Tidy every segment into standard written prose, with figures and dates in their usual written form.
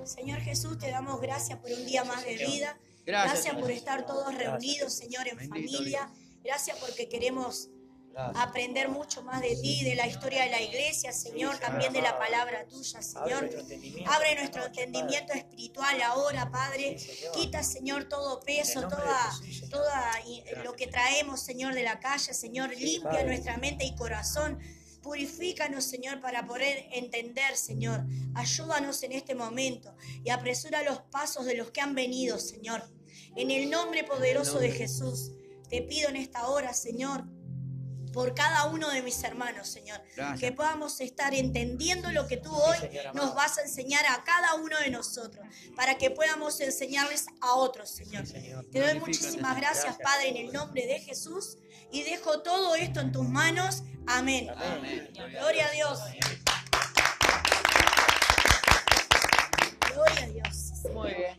Señor Jesús, te damos gracias por un día más de vida. Gracias por estar todos reunidos, Señor, en familia. Gracias porque queremos aprender mucho más de ti, de la historia de la iglesia, Señor, también de la palabra tuya, Señor. Abre nuestro entendimiento espiritual ahora, Padre. Quita, Señor, todo peso, toda lo que traemos, Señor, de la calle, Señor. Limpia nuestra mente y corazón. Purifícanos, Señor, para poder entender, Señor. Ayúdanos en este momento y apresura los pasos de los que han venido, Señor. En el nombre poderoso de Jesús, te pido en esta hora, Señor, por cada uno de mis hermanos, Señor. Gracias. Que podamos estar entendiendo lo que tú hoy nos vas a enseñar a cada uno de nosotros, para que podamos enseñarles a otros, Señor. Te doy muchísimas gracias, Padre, en el nombre de Jesús, y dejo todo esto en tus manos. Amén. Amén. Gloria a Dios. Gloria a Dios. Muy bien.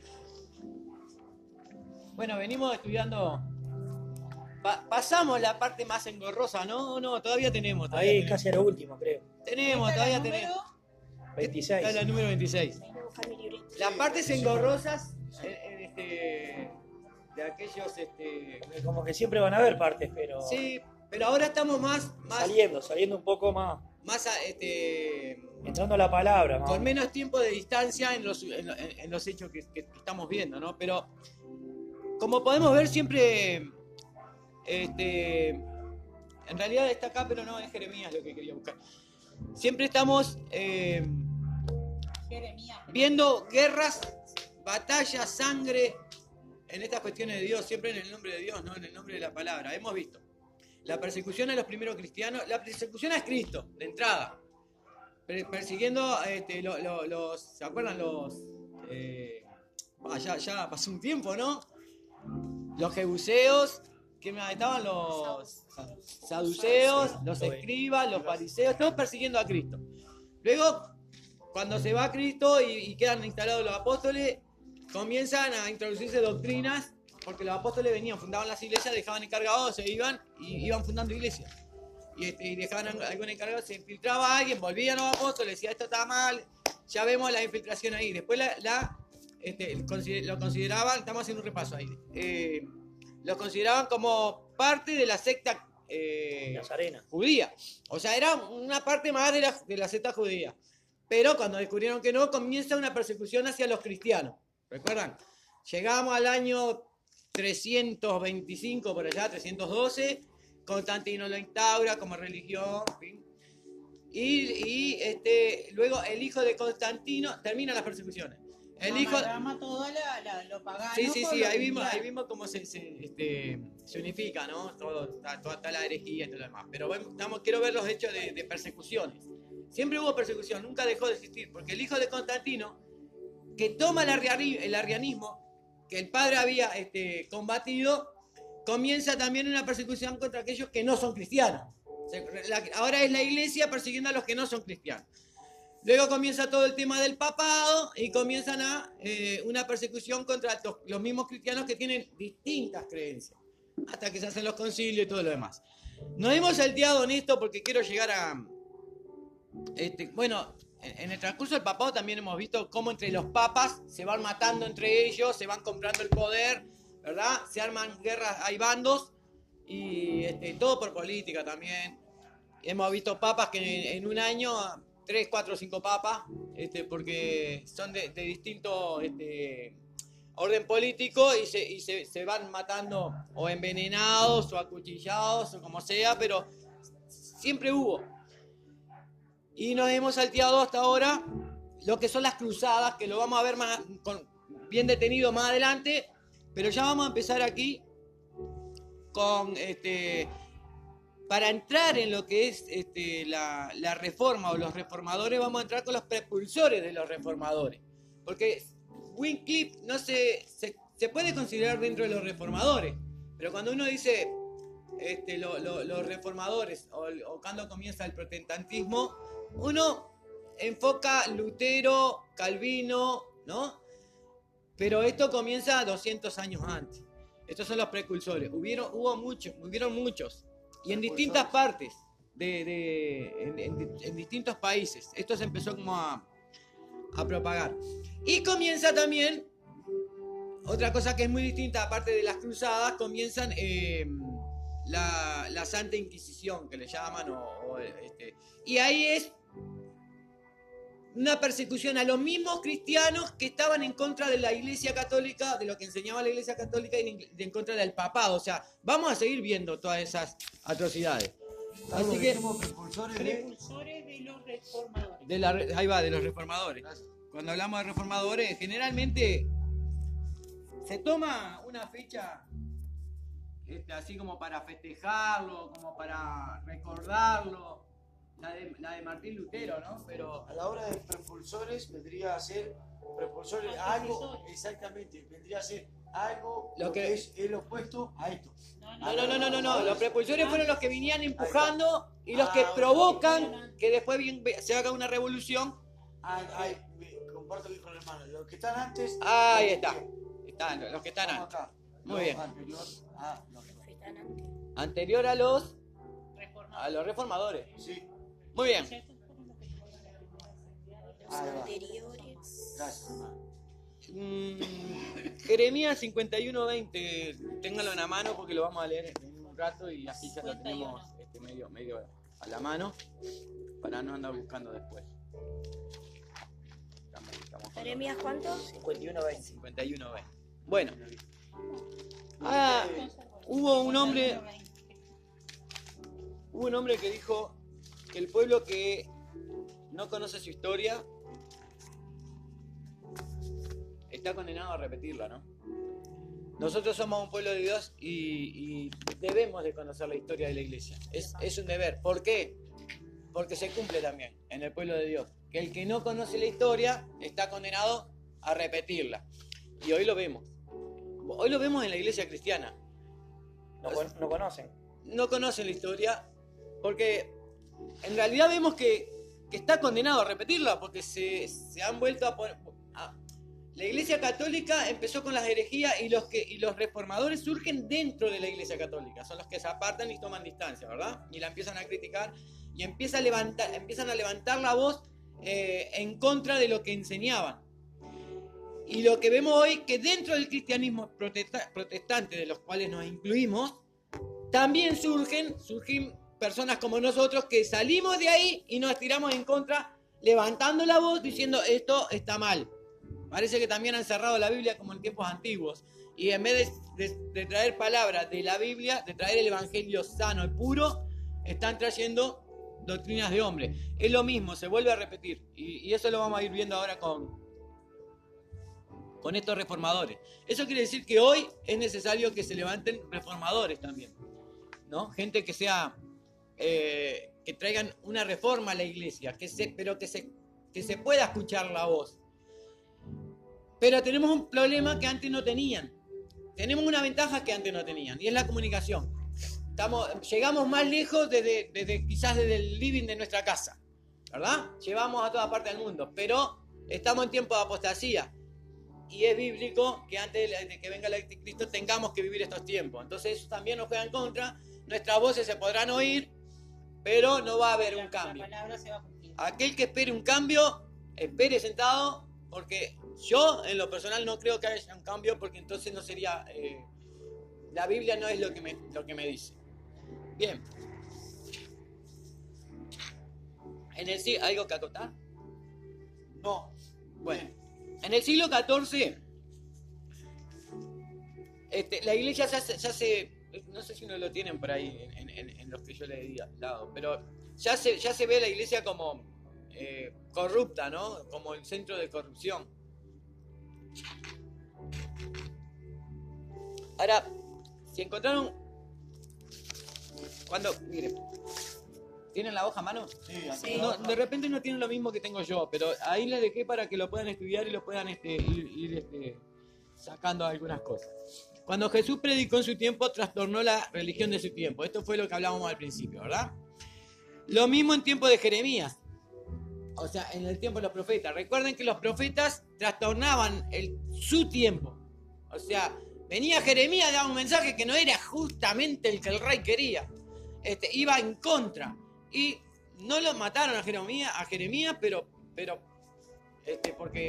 Bueno, venimos estudiando. Pasamos la parte más engorrosa, ¿no? No, todavía tenemos. Ahí casi a lo último, creo. Todavía tenemos. 26. Está la número 26. Las partes engorrosas de aquellos... Como que siempre van a haber partes, pero... Sí, pero ahora estamos más saliendo un poco más entrando a la palabra. Con menos tiempo de distancia en los hechos que estamos viendo, ¿no? Pero, como podemos ver, siempre... en realidad está acá, pero no es Jeremías lo que quería buscar. Siempre estamos viendo guerras, batallas, sangre en estas cuestiones de Dios, siempre en el nombre de Dios, no en el nombre de la palabra. Hemos visto la persecución a los primeros cristianos, la persecución a Cristo, de entrada, persiguiendo ¿se acuerdan ya pasó un tiempo, ¿no? Los jebuseos, que estaban los saduceos, los escribas, los fariseos, todos persiguiendo a Cristo. Luego, cuando se va Cristo y quedan instalados los apóstoles, comienzan a introducirse doctrinas, porque los apóstoles venían, fundaban las iglesias, dejaban encargados, se iban y iban fundando iglesias. Y dejaban algún encargado, se infiltraba alguien, volvían los apóstoles, decía esto está mal, ya vemos la infiltración ahí. Después lo consideraban, estamos haciendo un repaso ahí, lo consideraban como parte de la secta judía. O sea, era una parte más de la secta judía. Pero cuando descubrieron que no, comienza una persecución hacia los cristianos. ¿Recuerdan? Llegamos al año 325 por allá, 312. Constantino lo instaura como religión. ¿Sí? Y luego el hijo de Constantino termina las persecuciones. El hijo lo pagano. Sí, ahí vimos cómo se unifica, ¿no? Toda la herejía y todo lo demás. Pero quiero ver los hechos de persecuciones. Siempre hubo persecución, nunca dejó de existir, porque el hijo de Constantino, que toma el arrianismo, que el padre había combatido, comienza también una persecución contra aquellos que no son cristianos. Ahora es la iglesia persiguiendo a los que no son cristianos. Luego comienza todo el tema del papado y comienzan una persecución contra los mismos cristianos que tienen distintas creencias, hasta que se hacen los concilios y todo lo demás. Nos hemos salteado en esto porque quiero llegar a... en el transcurso del papado también hemos visto cómo entre los papas se van matando entre ellos, se van comprando el poder, ¿verdad? Se arman guerras, hay bandos y todo por política también. Hemos visto papas que en un año... 3, 4, 5 papas, porque son de distinto orden político y se van matando o envenenados o acuchillados o como sea, pero siempre hubo. Y nos hemos salteado hasta ahora lo que son las cruzadas, que lo vamos a ver bien detenido más adelante, pero ya vamos a empezar aquí con para entrar en lo que es la reforma o los reformadores, vamos a entrar con los precursores de los reformadores. Porque Wycliffe se puede considerar dentro de los reformadores, pero cuando uno dice los reformadores o cuando comienza el protestantismo, uno enfoca Lutero, Calvino, ¿no? Pero esto comienza 200 años antes. Estos son los precursores. Hubieron muchos. Y en distintas partes, en distintos países. Esto se empezó como a propagar. Y comienza también, otra cosa que es muy distinta, aparte de las cruzadas, comienzan la Santa Inquisición, que le llaman, y ahí es una persecución a los mismos cristianos que estaban en contra de la Iglesia Católica, de lo que enseñaba la Iglesia Católica y en contra del papado. O sea, vamos a seguir viendo todas esas atrocidades. Así que Precursores de los reformadores. ahí va, de los reformadores. Gracias. Cuando hablamos de reformadores, generalmente se toma una fecha así como para festejarlo, como para recordarlo. La de Martín Lutero, ¿no? Pero A la hora de prepulsores vendría a ser prepulsores algo, exactamente, vendría a ser algo Lo lo que- que es el opuesto a esto. no. Los prepulsores fueron los que venían empujando y los que Ah, provocan que después se haga una revolución. Comparto aquí con el hermano. Los que están antes. Ahí está. Están los que están Vamos antes. acá. Muy bien. Anterior a los Los que están antes. Anterior a los reformadores. Sí. Muy bien. Los Ahí va. anteriores. Gracias, hermano. Jeremías 51:20. Ténganlo en la mano porque lo vamos a leer en un rato y así ya lo tenemos medio a la mano para no andar buscando después. Estamos con Jeremías, ¿cuánto? 51-20. 51:20. Bueno. Hubo un hombre que dijo que el pueblo que no conoce su historia está condenado a repetirla, ¿no? Nosotros somos un pueblo de Dios y debemos de conocer la historia de la iglesia. Es un deber. ¿Por qué? Porque se cumple también en el pueblo de Dios. Que el que no conoce la historia está condenado a repetirla. Y hoy lo vemos. Hoy lo vemos en la iglesia cristiana. No conocen. No conocen la historia porque en realidad vemos que está condenado a repetirla porque se han vuelto a poner... La iglesia católica empezó con las herejías y los reformadores surgen dentro de la iglesia católica. Son los que se apartan y toman distancia, ¿verdad? Y la empiezan a criticar y empiezan a levantar la voz en contra de lo que enseñaban. Y lo que vemos hoy, que dentro del cristianismo protestante, de los cuales nos incluimos, también surgen personas como nosotros que salimos de ahí y nos tiramos en contra, levantando la voz diciendo esto está mal. Parece que también han cerrado la Biblia como en tiempos antiguos. Y en vez de traer palabras de la Biblia, de traer el evangelio sano y puro, están trayendo doctrinas de hombre. Es lo mismo, se vuelve a repetir. Y eso lo vamos a ir viendo ahora con estos reformadores. Eso quiere decir que hoy es necesario que se levanten reformadores también, ¿no? Gente que sea, que traigan una reforma a la iglesia, pero que se pueda escuchar la voz. Pero tenemos un problema que antes no tenían. Tenemos una ventaja que antes no tenían, y es la comunicación. Llegamos más lejos quizás desde el living de nuestra casa, ¿verdad? Llevamos a toda parte del mundo, pero estamos en tiempo de apostasía. Y es bíblico que antes de que venga el anticristo tengamos que vivir estos tiempos. Entonces eso también nos juega en contra. Nuestras voces se podrán oír, pero no va a haber un cambio. La palabra se va a cumplir. Aquel que espere un cambio, espere sentado, porque yo en lo personal no creo que haya un cambio, porque entonces no sería... la Biblia no es lo que me dice. Bien. ¿Algo que acotar? No. Bueno. En el siglo XIV, la iglesia ya se... No sé si no lo tienen por ahí en los que yo le he dado, pero ya se ve la iglesia como corrupta, ¿no? Como el centro de corrupción. Ahora, si encontraron... Miren, ¿tienen la hoja a mano? Sí. No, de repente no tienen lo mismo que tengo yo, pero ahí les dejé para que lo puedan estudiar y lo puedan ir sacando algunas cosas. Cuando Jesús predicó en su tiempo, trastornó la religión de su tiempo. Esto fue lo que hablábamos al principio, ¿verdad? Lo mismo en tiempo de Jeremías. O sea, en el tiempo de los profetas. Recuerden que los profetas trastornaban su tiempo. O sea, venía Jeremías, daba un mensaje que no era justamente el que el rey quería. Iba en contra. Y no lo mataron a Jeremías, pero porque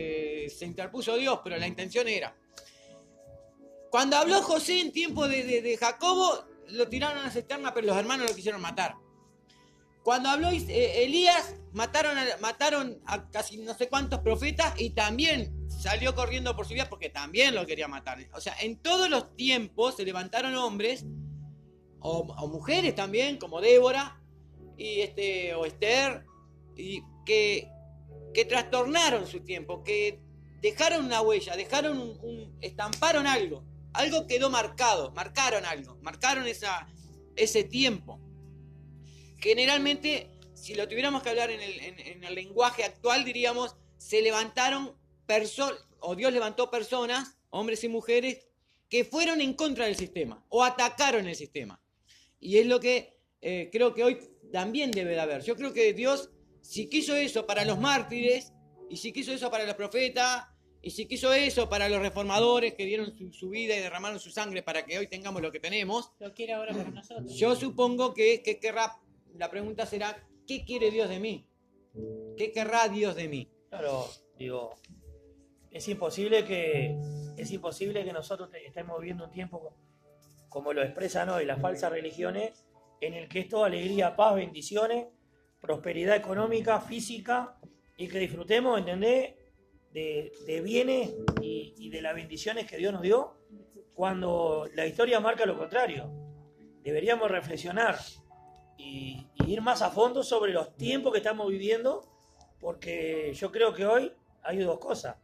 se interpuso Dios, pero la intención era. Cuando habló José en tiempo de Jacobo, lo tiraron a la cisterna, pero los hermanos lo quisieron matar. Cuando habló Elías, mataron a casi no sé cuántos profetas y también salió corriendo por su vida porque también lo quería matar. O sea, en todos los tiempos se levantaron hombres o mujeres también, como Débora o Esther, y que trastornaron su tiempo, que dejaron una huella, estamparon algo quedó marcado, marcaron ese tiempo. Generalmente, si lo tuviéramos que hablar en el lenguaje actual, diríamos, se levantaron o Dios levantó personas, hombres y mujeres, que fueron en contra del sistema o atacaron el sistema. Y es lo que creo que hoy también debe de haber. Yo creo que Dios, si quiso eso para los mártires, y si quiso eso para los profetas, y si quiso eso para los reformadores que dieron su vida y derramaron su sangre para que hoy tengamos lo que tenemos, lo quiere ahora para nosotros. Yo supongo que querrá, la pregunta será, ¿qué quiere Dios de mí? ¿Qué querrá Dios de mí? Claro, digo, es imposible que nosotros estemos viviendo un tiempo como lo expresan hoy las falsas religiones, en el que es toda alegría, paz, bendiciones, prosperidad económica, física, y que disfrutemos, ¿entendés?, de bienes y de las bendiciones que Dios nos dio, cuando la historia marca lo contrario. Deberíamos reflexionar y ir más a fondo sobre los tiempos que estamos viviendo, porque yo creo que hoy hay dos cosas.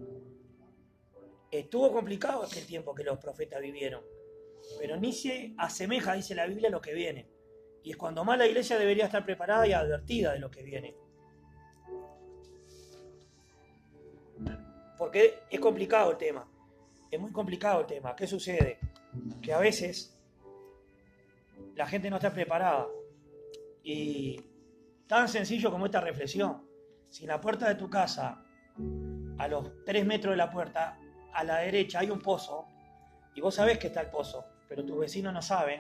Estuvo complicado aquel tiempo que los profetas vivieron, pero ni se asemeja, dice la Biblia, a lo que viene. Y es cuando más la iglesia debería estar preparada y advertida de lo que viene. Porque es complicado el tema. Es muy complicado el tema. ¿Qué sucede? Que a veces la gente no está preparada. Y tan sencillo como esta reflexión. Si en la puerta de tu casa, a los 3 metros de la puerta, a la derecha hay un pozo, y vos sabés que está el pozo, pero tus vecinos no saben,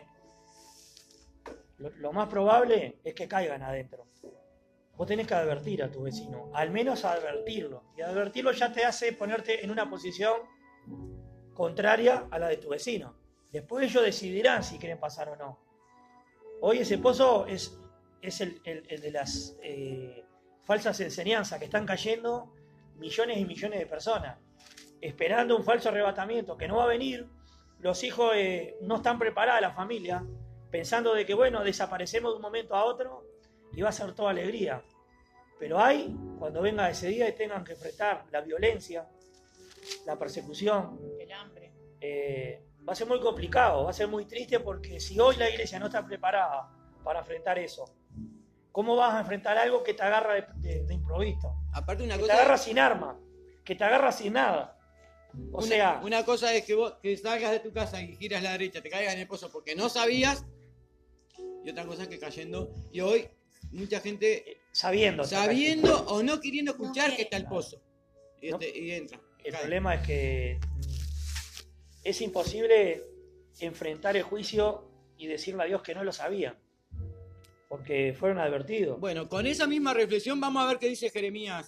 lo más probable es que caigan adentro. Vos tenés que advertir a tu vecino, al menos advertirlo. Y advertirlo ya te hace ponerte en una posición contraria a la de tu vecino. Después ellos decidirán si quieren pasar o no. Hoy ese pozo es el de las falsas enseñanzas que están cayendo millones y millones de personas, esperando un falso arrebatamiento que no va a venir. Los hijos no están preparados, la familia, pensando de que, bueno, desaparecemos de un momento a otro y va a ser toda alegría. Pero cuando venga ese día y tengan que enfrentar la violencia, la persecución, el hambre, va a ser muy complicado, va a ser muy triste, porque si hoy la iglesia no está preparada para enfrentar eso, ¿cómo vas a enfrentar algo que te agarra de improviso? Aparte una que cosa, te agarra sin arma, que te agarra sin nada. Una cosa es que salgas de tu casa y giras a la derecha, te caigas en el pozo porque no sabías, y otra cosa es que cayendo, y hoy mucha gente sabiendo o no queriendo escuchar que está el pozo, y entra. El problema es que es imposible enfrentar el juicio y decirle a Dios que no lo sabía, porque fueron advertidos. Bueno, con esa misma reflexión vamos a ver qué dice Jeremías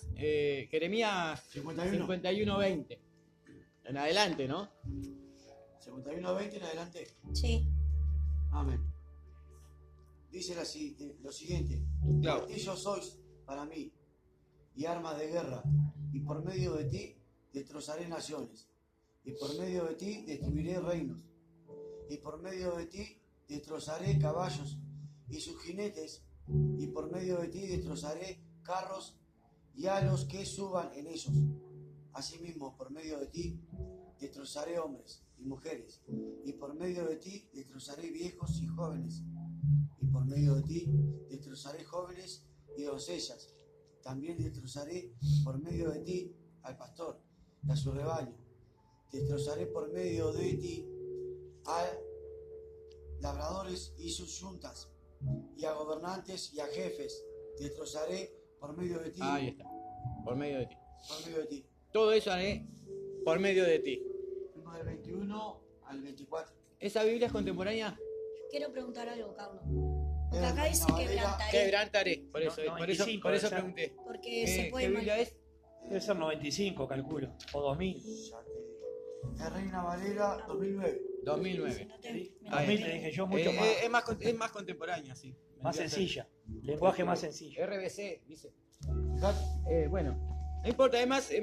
51:20. En adelante, ¿no? 51:20 en adelante. Sí. Amén. Dice lo siguiente: Claro. Martillo sois para mí y armas de guerra, y por medio de ti destrozaré naciones, y por medio de ti destruiré reinos, y por medio de ti destrozaré caballos y sus jinetes, y por medio de ti destrozaré carros y a los que suban en ellos. Asimismo, por medio de ti destrozaré hombres y mujeres, y por medio de ti destrozaré viejos y jóvenes, y por medio de ti destrozaré jóvenes y doncellas. También destrozaré por medio de ti al pastor y a su rebaño. Destrozaré por medio de ti a labradores y sus yuntas, y a gobernantes y a jefes. Destrozaré por medio de ti. Ahí está. Por medio de ti. Por medio de ti. Todo eso haré por medio de ti. Fuimos del 21 al 24. ¿Esa Biblia es contemporánea? Quiero preguntar algo, Carlos. Porque acá dice quebrantaré. Quebrantaré. Por eso 95, pregunté. Porque se puede ¿Qué Biblia es? Debe ser 95, calculo, o 2000. Ya te digo. Es Reina Valera 2009. 2009. 2000 te dije yo, mucho más. Es más contemporánea, sí. Más sencilla. Lenguaje más sencillo. RBC, dice. Bueno, no importa, es más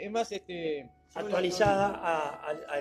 actualizada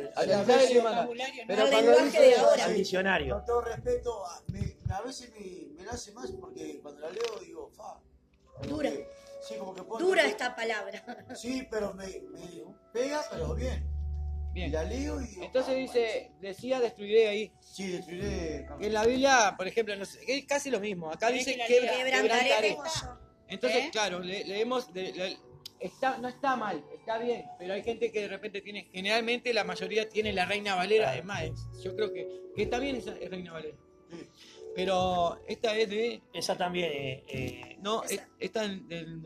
pero al cuando lenguaje dice de ahora. al diccionario. Con todo respeto, a veces me nace más porque cuando la leo digo, Dura. Sí, como que puedo Dura entender. esta palabra. Sí, pero me pega, pero bien. Bien. Y la leo y digo, Entonces decía destruiré ahí. Sí, destruiré. En la Biblia, por ejemplo, no sé, es casi lo mismo. Acá dice Quebrantaré. Entonces, claro, leemos, no está mal, está bien, pero hay gente que de repente tiene, generalmente la mayoría tiene la Reina Valera, es más, yo creo que también es Reina Valera. Sí. Pero esta es de... Esa también. No, esta es del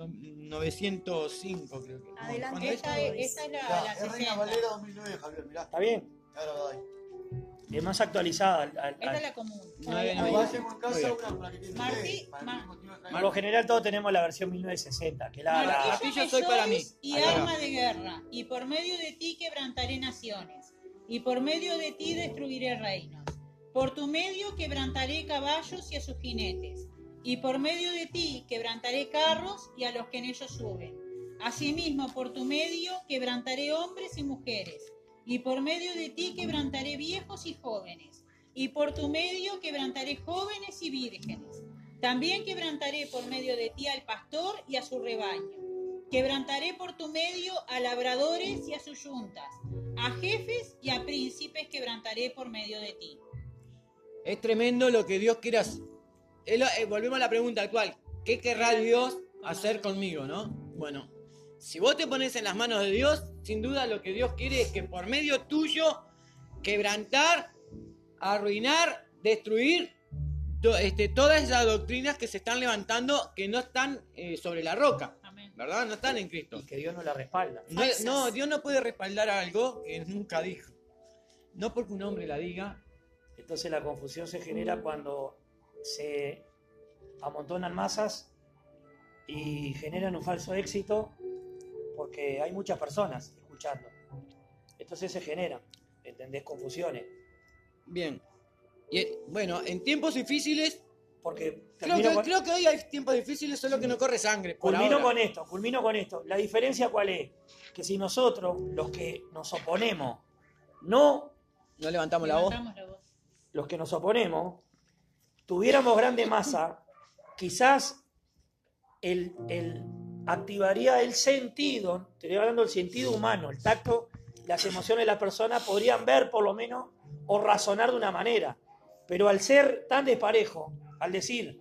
905, creo que. Adelante. Esta es la Es Reina 60. Valera 2009, Javier, mirá. ¿Está bien? Claro, ahí. Es más actualizada. Esta es la común. Igual tengo en casa Muy una para que tiene Martí, ustedes, para el mismo tiempo de Por lo general todos tenemos la versión 1960, que Martillo soy para mí. Y Ahí va. arma de guerra, y por medio de ti quebrantaré naciones, y por medio de ti destruiré reinos. Por tu medio quebrantaré caballos y a sus jinetes, y por medio de ti quebrantaré carros y a los que en ellos suben. Asimismo, por tu medio quebrantaré hombres y mujeres, y por medio de ti quebrantaré viejos y jóvenes, y por tu medio quebrantaré jóvenes y vírgenes. También quebrantaré por medio de ti al pastor y a su rebaño. Quebrantaré por tu medio a labradores y a sus yuntas, a jefes y a príncipes quebrantaré por medio de ti. Es tremendo lo que Dios quiere hacer. Volvemos a la pregunta actual. ¿Qué querrá Dios hacer conmigo, no? Bueno, si vos te pones en las manos de Dios, sin duda lo que Dios quiere es que por medio tuyo quebrantar, arruinar, destruir todas esas doctrinas que se están levantando que no están sobre la roca. Amén. ¿Verdad? No están en Cristo. y que Dios no la respalda. No, Dios no puede respaldar algo que nunca dijo. No porque un hombre la diga. Entonces la confusión se genera cuando se amontonan masas y generan un falso éxito porque hay muchas personas escuchando. Entonces se generan, ¿entendés? Confusiones. Bien. Y bueno, en tiempos difíciles, Porque creo que hoy hay tiempos difíciles, solo que no corre sangre. culmino con esto. La diferencia cuál es, que si nosotros, los que nos oponemos, No levantamos la voz. Levantamos la voz. los que nos oponemos, tuviéramos grande masa, quizás activaría el sentido, te estoy hablando del sentido humano, el tacto, las emociones de la persona podrían ver por lo menos o razonar de una manera. Pero al ser tan desparejo, al decir,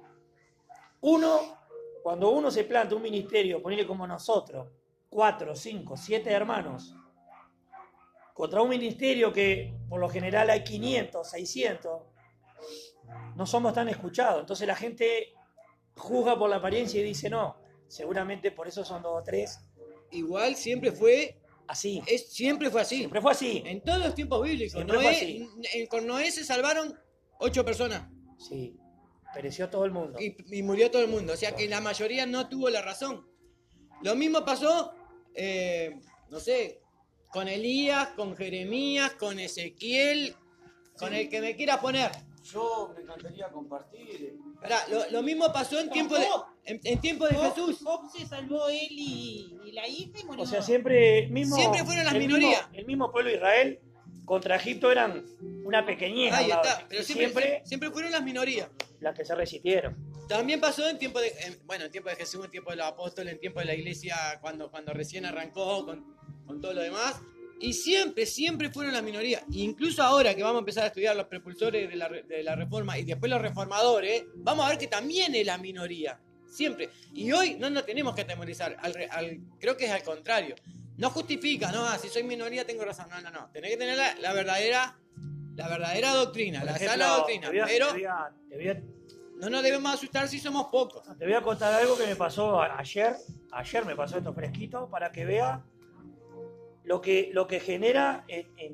cuando uno se planta un ministerio, ponele como nosotros, 4, 5, 7 hermanos, contra un ministerio que por lo general hay 500, 600, no somos tan escuchados. Entonces la gente juzga por la apariencia y dice, no, seguramente por eso son 2 o 3. Igual siempre fue Así. siempre fue así. Siempre fue así. En todos los tiempos bíblicos. Siempre fue así. Con Noé se salvaron 8 personas Sí. Pereció todo el mundo. y murió todo el mundo. O sea que la mayoría no tuvo la razón. Lo mismo pasó, no sé, con Elías, con Jeremías, con Ezequiel, con el que me quiera poner. Yo me encantaría compartir. Ahora, lo mismo pasó en tiempo de Jesús. Job se salvó él y la hija y murió. O sea, siempre fueron las minorías. El mismo pueblo de Israel contra Egipto eran una pequeñez. Ahí al lado está. de- Pero siempre siempre fueron las minorías. las que se resistieron. También pasó en tiempo de Jesús, en tiempo de los apóstoles, en tiempo de la iglesia, cuando recién arrancó con todo lo demás. Y siempre fueron las minorías. Incluso ahora que vamos a empezar a estudiar los prepulsores de la reforma y después los reformadores, vamos a ver que también es la minoría. Siempre. Y hoy no nos tenemos que atemorizar. Creo que es al contrario. No justifica, no, si soy minoría tengo razón. No. Tenés que tener la verdadera doctrina, Por la ejemplo, sana doctrina. te voy a- No nos debemos asustar si somos pocos. Te voy a contar algo que me pasó ayer. Ayer me pasó esto fresquito para que vea lo que genera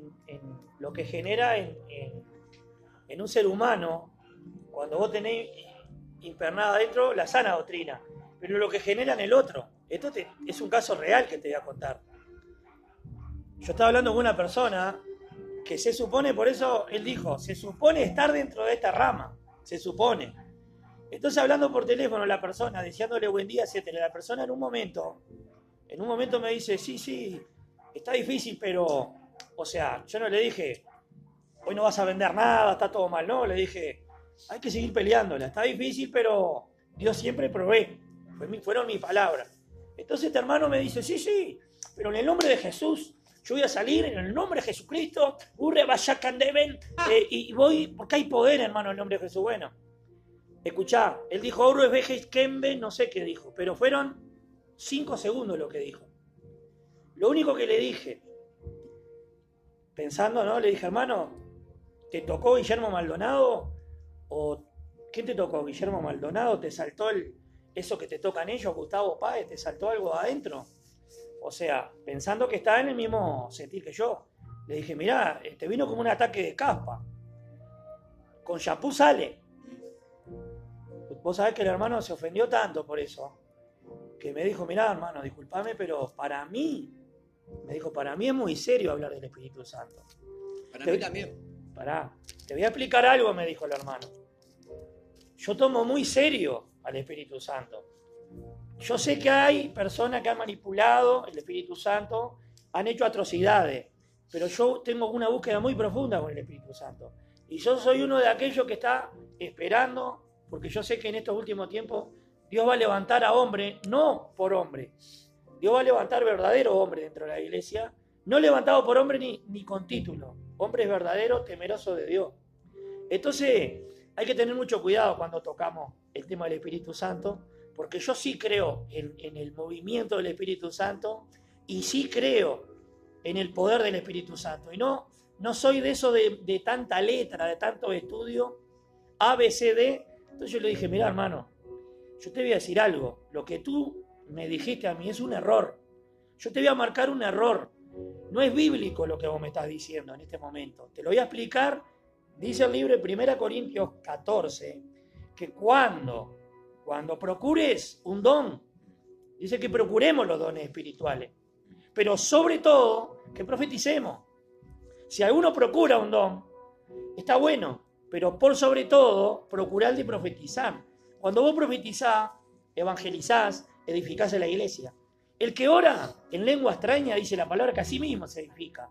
en un ser humano cuando vos tenés impernada adentro la sana doctrina, pero lo que genera en el otro. Esto es un caso real que te voy a contar. Yo estaba hablando con una persona que se supone, por eso él dijo, se supone estar dentro de esta rama, se supone. Entonces hablando por teléfono la persona, deseándole buen día, etcétera, la persona en un momento me dice, sí, está difícil, pero, o sea, yo no le dije, hoy no vas a vender nada, está todo mal, no, le dije, hay que seguir peleándola, está difícil, pero Dios siempre provee, fueron mis palabras. Entonces este hermano me dice, sí, pero en el nombre de Jesús, yo voy a salir en el nombre de Jesucristo, y voy, porque hay poder, hermano, en el nombre de Jesús. Bueno, escuchá, él dijo, no sé qué dijo, pero fueron 5 segundos lo que dijo. Lo único que le dije, pensando, ¿no? Le dije, hermano, ¿te tocó Guillermo Maldonado? ¿O quién te tocó? ¿Guillermo Maldonado? ¿Te saltó eso que te tocan ellos, Gustavo Páez? ¿Te saltó algo adentro? O sea, pensando que está en el mismo sentir que yo. Le dije, mirá, te vino como un ataque de caspa. Con shampoo sale. Vos sabés que el hermano se ofendió tanto por eso, que me dijo, mirá, hermano, discúlpame, pero para mí es muy serio hablar del Espíritu Santo. Para mí también. Pará, te voy a explicar algo, me dijo el hermano. Yo tomo muy serio al Espíritu Santo. Yo sé que hay personas que han manipulado el Espíritu Santo, han hecho atrocidades, pero yo tengo una búsqueda muy profunda con el Espíritu Santo. Y yo soy uno de aquellos que está esperando, porque yo sé que en estos últimos tiempos Dios va a levantar a hombre, no por hombre. Dios va a levantar verdadero hombre dentro de la iglesia, no levantado por hombre ni con título. Hombres verdaderos, temerosos de Dios. Entonces, hay que tener mucho cuidado cuando tocamos el tema del Espíritu Santo, porque yo sí creo en el movimiento del Espíritu Santo y sí creo en el poder del Espíritu Santo. Y no soy de eso de tanta letra, de tanto estudio, A, B, C, D. Entonces yo le dije, mirá, hermano, yo te voy a decir algo. Lo que tú me dijiste a mí es un error. Yo te voy a marcar un error. No es bíblico lo que vos me estás diciendo en este momento. Te lo voy a explicar. Dice el libro de 1 Corintios 14 que cuando procures un don, dice que procuremos los dones espirituales, pero sobre todo que profeticemos. Si alguno procura un don, está bueno, pero por sobre todo procurar de profetizar. Cuando vos profetizás, evangelizás, edificás en la iglesia. El que ora en lengua extraña, dice la palabra, que así mismo se edifica.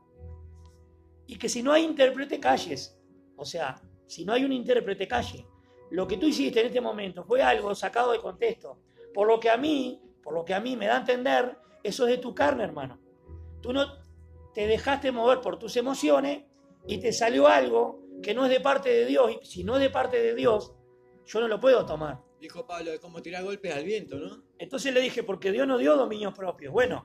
Y que si no hay intérprete, calles. O sea, si no hay un intérprete, calle. Lo que tú hiciste en este momento fue algo sacado de contexto. Por lo que a mí me da a entender, eso es de tu carne, hermano. Tú no te dejaste mover por tus emociones y te salió algo que no es de parte de Dios. Y si no es de parte de Dios, yo no lo puedo tomar. Dijo Pablo, es como tirar golpes al viento, ¿no? Entonces le dije, porque Dios no dio dominios propios. Bueno,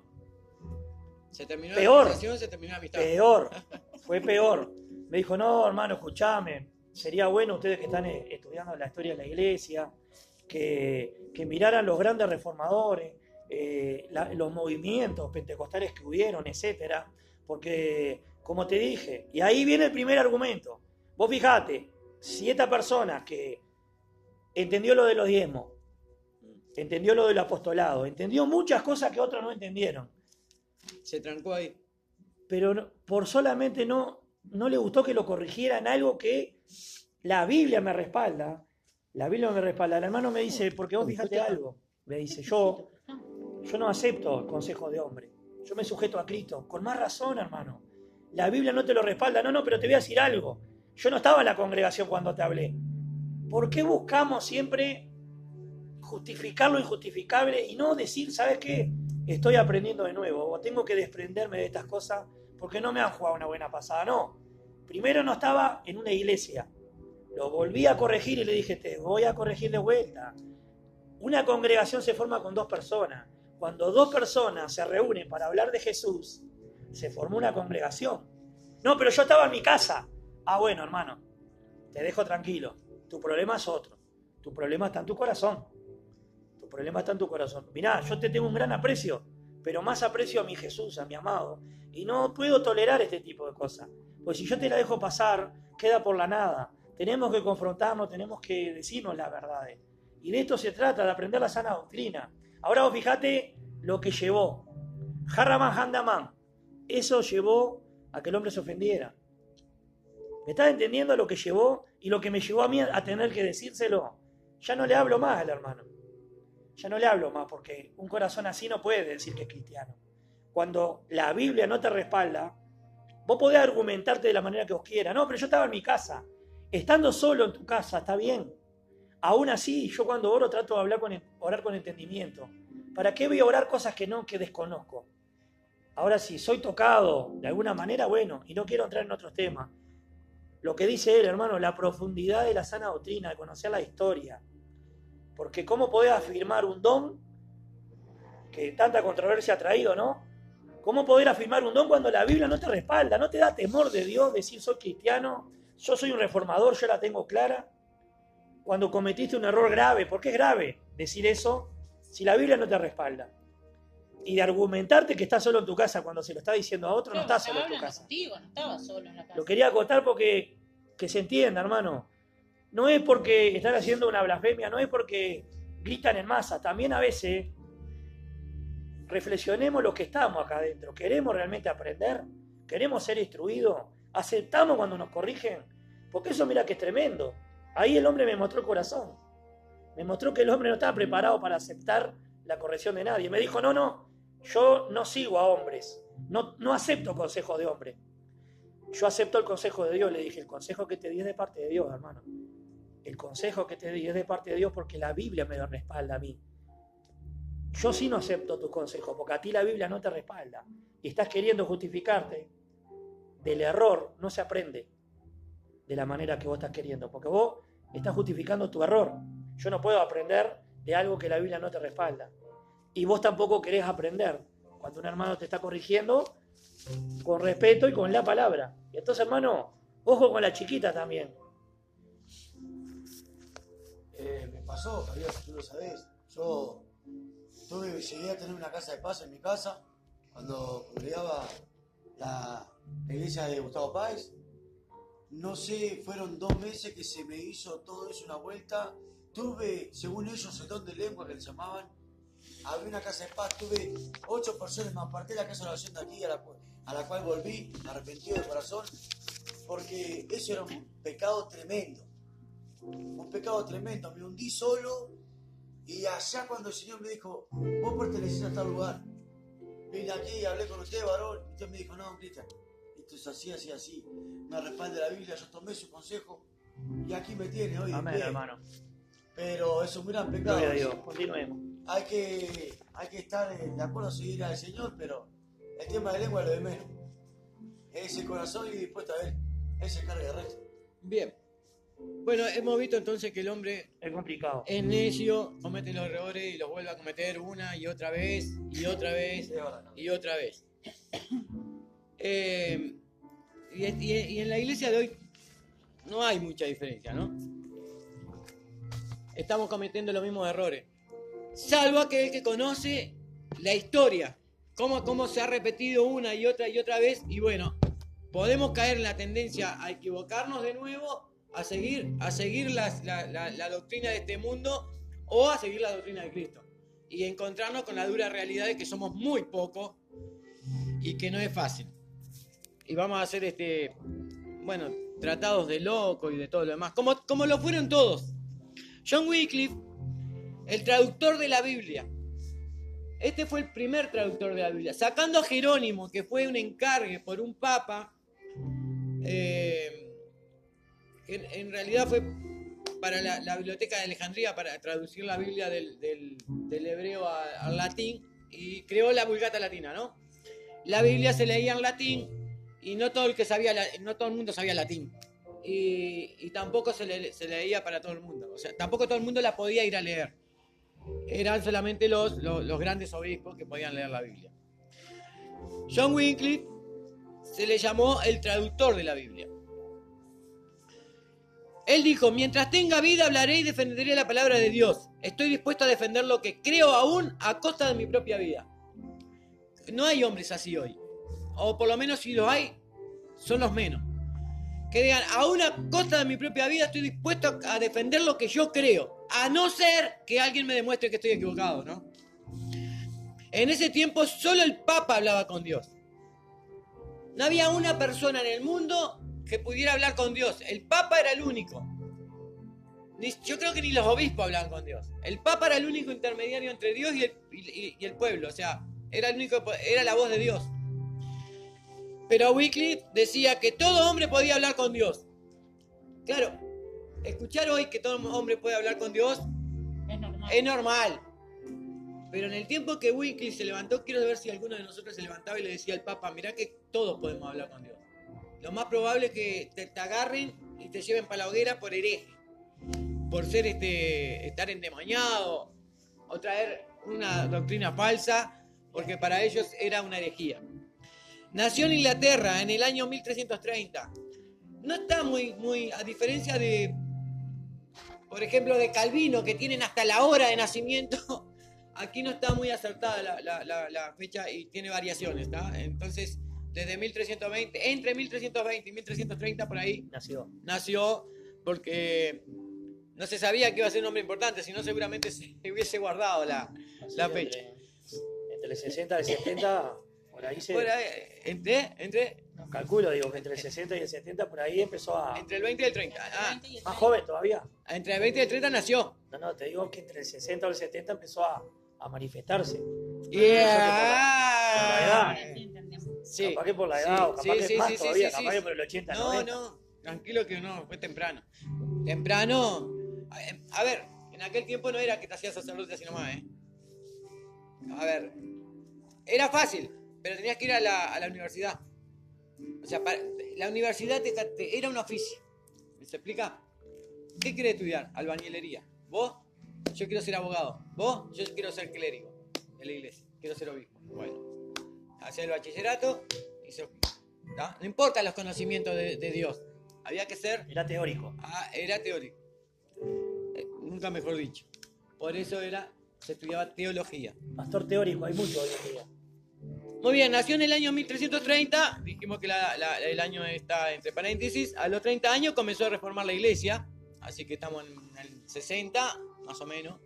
se terminó peor, la conversación, se terminó la amistad. Fue peor. Me dijo, no, hermano, escuchame, sería bueno ustedes que están estudiando la historia de la iglesia, que miraran los grandes reformadores, los movimientos pentecostales que hubieron, etcétera, porque, como te dije, y ahí viene el primer argumento. Vos fijate, si esta persona que entendió lo de los diezmos, entendió lo del apostolado, entendió muchas cosas que otros no entendieron, se trancó ahí. Pero por solamente no le gustó que lo corrigiera en algo que la Biblia me respalda. La Biblia me respalda. El hermano me dice, porque vos fíjate algo. Me dice, yo no acepto el consejo de hombre. Yo me sujeto a Cristo. Con más razón, hermano. La Biblia no te lo respalda. No, pero te voy a decir algo. Yo no estaba en la congregación cuando te hablé. ¿Por qué buscamos siempre justificar lo injustificable y no decir, ¿sabes qué? Estoy aprendiendo de nuevo, o tengo que desprenderme de estas cosas porque no me han jugado una buena pasada? No. Primero no estaba en una iglesia. Lo volví a corregir y le dije, te voy a corregir de vuelta. Una congregación se forma con 2 personas. Cuando 2 personas se reúnen para hablar de Jesús, se formó una congregación. No, pero yo estaba en mi casa. Ah, bueno, hermano, te dejo tranquilo. Tu problema es otro. Tu problema está en tu corazón. Tu problema está en tu corazón. Mirá, yo te tengo un gran aprecio, pero más aprecio a mi Jesús, a mi amado. Y no puedo tolerar este tipo de cosas. Pues si yo te la dejo pasar, queda por la nada. Tenemos que confrontarnos, tenemos que decirnos las verdades. Y de esto se trata, de aprender la sana doctrina. Ahora vos fijate lo que llevó. Harraman Handaman. Eso llevó a que el hombre se ofendiera. ¿Me estás entendiendo lo que llevó y lo que me llevó a mí a tener que decírselo? Ya no le hablo más al hermano. Ya no le hablo más porque un corazón así no puede decir que es cristiano. Cuando la Biblia no te respalda, vos podés argumentarte de la manera que vos quieras. No, pero yo estaba en mi casa. Estando solo en tu casa, está bien. Aún así, yo cuando oro trato de orar con entendimiento. ¿Para qué voy a orar cosas que desconozco? Ahora sí, soy tocado de alguna manera, bueno, y no quiero entrar en otros temas. Lo que dice él, hermano, la profundidad de la sana doctrina, de conocer la historia. Porque ¿cómo podés afirmar un don que tanta controversia ha traído, no? ¿Cómo poder afirmar un don cuando la Biblia no te respalda? ¿No te da temor de Dios decir soy cristiano? Yo soy un reformador, yo la tengo clara. Cuando cometiste un error grave, ¿por qué es grave decir eso si la Biblia no te respalda? Y de argumentarte que estás solo en tu casa cuando se lo está diciendo a otro, no estás solo en tu casa. Contigo, no estaba solo en la casa. Lo quería acotar porque que se entienda, hermano. No es porque están haciendo una blasfemia, no es porque gritan en masa. También a veces reflexionemos lo que estamos acá adentro. ¿Queremos realmente aprender? ¿Queremos ser instruidos? ¿Aceptamos cuando nos corrigen? Porque eso mira que es tremendo. Ahí el hombre me mostró el corazón. Me mostró que el hombre no estaba preparado para aceptar la corrección de nadie. Me dijo, no, yo no sigo a hombres. No acepto consejos de hombres. Yo acepto el consejo de Dios. Le dije, el consejo que te di es de parte de Dios, hermano. El consejo que te di es de parte de Dios porque la Biblia me lo respalda a mí. Yo sí no acepto tu consejo porque a ti la Biblia no te respalda. Y estás queriendo justificarte. Del error no se aprende de la manera que vos estás queriendo. Porque vos estás justificando tu error. Yo no puedo aprender de algo que la Biblia no te respalda. Y vos tampoco querés aprender cuando un hermano te está corrigiendo con respeto y con la palabra. Y entonces, hermano, ojo con la chiquita también. Me pasó, Javier, tú lo sabés. Yo llegué a tener una casa de paz en mi casa cuando congregaba la iglesia de Gustavo Páez. No sé, fueron 2 meses que se me hizo todo eso una vuelta. Tuve, según ellos, el don de lengua que les llamaban. Había una casa de paz, tuve 8 personas, me aparté de la casa de oración de aquí, a la cual volví, arrepentido de corazón, porque eso era un pecado tremendo. Un pecado tremendo. Me hundí solo y allá cuando el Señor me dijo, vos pertenecés a tal lugar. Vine aquí y hablé con usted, varón. Y usted me dijo, no, Cristian, esto es así, así, así. Me respalda la Biblia, yo tomé su consejo y aquí me tiene hoy. Amén, hermano. Pero es un gran pecado. Gloria a Dios. Continuemos. Hay que estar de acuerdo a seguir al Señor, pero el tema de lengua es lo de menos. Es el corazón y dispuesto a Él. Él se encarga del resto. Bien. Bueno, hemos visto entonces que el hombre es complicado. Es necio, comete los errores y los vuelve a cometer una y otra vez, y otra vez, y otra vez. Y en la iglesia de hoy no hay mucha diferencia, ¿no? Estamos cometiendo los mismos errores. Salvo aquel que conoce la historia, cómo se ha repetido una y otra vez, y bueno, podemos caer en la tendencia a equivocarnos de nuevo, a seguir la doctrina de este mundo o a seguir la doctrina de Cristo y encontrarnos con la dura realidad de que somos muy pocos y que no es fácil. Y vamos a hacer tratados de loco y de todo lo demás, como lo fueron todos. John Wycliffe, el traductor de la Biblia. Este fue el primer traductor de la Biblia. Sacando a Jerónimo, que fue un encargue por un papa, en realidad fue para la Biblioteca de Alejandría, para traducir la Biblia del hebreo al latín, y creó la Vulgata Latina, ¿no? La Biblia se leía en latín y no todo el mundo sabía latín. Y tampoco se leía para todo el mundo. O sea, tampoco todo el mundo la podía ir a leer. Eran solamente los grandes obispos que podían leer la Biblia. John Wycliffe se le llamó el traductor de la Biblia. Él dijo, mientras tenga vida hablaré y defenderé la palabra de Dios. Estoy dispuesto a defender lo que creo aún a costa de mi propia vida. No hay hombres así hoy. O por lo menos si los hay, son los menos. Que digan, aún a costa de mi propia vida estoy dispuesto a defender lo que yo creo. A no ser que alguien me demuestre que estoy equivocado, ¿no? En ese tiempo solo el Papa hablaba con Dios. No había una persona en el mundo que pudiera hablar con Dios. El Papa era el único. Yo creo que ni los obispos hablaban con Dios. El Papa era el único intermediario entre Dios y el pueblo. O sea, era la voz de Dios. Pero Wycliffe decía que todo hombre podía hablar con Dios. Claro, escuchar hoy que todo hombre puede hablar con Dios es normal. Pero en el tiempo que Wycliffe se levantó, quiero ver si alguno de nosotros se levantaba y le decía al Papa, mirá que todos podemos hablar con Dios. Lo más probable es que te agarren y te lleven para la hoguera por hereje, por ser estar endemoniado o traer una doctrina falsa, porque para ellos era una herejía. Nació en Inglaterra en el año 1330. No está muy a diferencia de, por ejemplo, de Calvino, que tienen hasta la hora de nacimiento. Aquí no está muy acertada la fecha y tiene variaciones, ¿está? Entonces, desde 1320, entre 1320 y 1330 por ahí nació porque no se sabía que iba a ser un hombre importante, sino seguramente se hubiese guardado la fecha. Entre el 60 y el 70, por ahí entre no, calculo, digo, que entre el 60 y el 70 por ahí empezó a... Entre el 20 y el 30. Más joven todavía. Entre el 20 y el 30 nació. No, te digo que entre el 60 y el 70 empezó a manifestarse. Por la edad. Sí. Capaz que por la edad, o capaz que es más todavía, capaz que por el 80, no, 90. No, tranquilo que no, fue temprano. Temprano, a ver, en aquel tiempo no era que te hacías sacerdote así nomás, A ver, era fácil, pero tenías que ir a la universidad. O sea, la universidad era un oficio. ¿Me se explica? ¿Qué querés estudiar? Albañilería. ¿Vos? Yo quiero ser abogado. ¿Vos? Yo quiero ser clérigo de la iglesia. Quiero ser obispo. Bueno, hacer el bachillerato y ser obispo. ¿Tá? No importa los conocimientos de Dios. Había que ser... Era teórico. Era teórico. Nunca mejor dicho. Por eso se estudiaba teología. Pastor teórico, hay mucho hoy en día. Muy bien, nació en el año 1330. Dijimos que el año está entre paréntesis. A los 30 años comenzó a reformar la iglesia. Así que estamos en el 60, más o menos.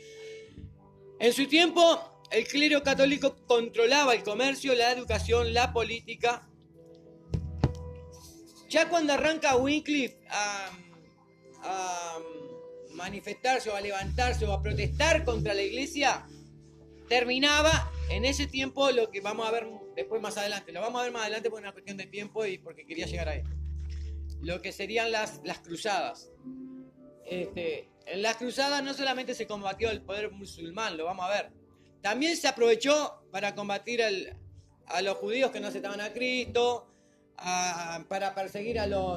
En su tiempo, el clero católico controlaba el comercio, la educación, la política. Ya cuando arranca Wycliffe a manifestarse o a levantarse o a protestar contra la iglesia, terminaba en ese tiempo lo que vamos a ver después más adelante. Lo vamos a ver más adelante por una cuestión de tiempo y porque quería llegar ahí. Lo que serían las cruzadas. En las cruzadas no solamente se combatió el poder musulmán, lo vamos a ver. También se aprovechó para combatir a los judíos que no aceptaban a Cristo, para perseguir a los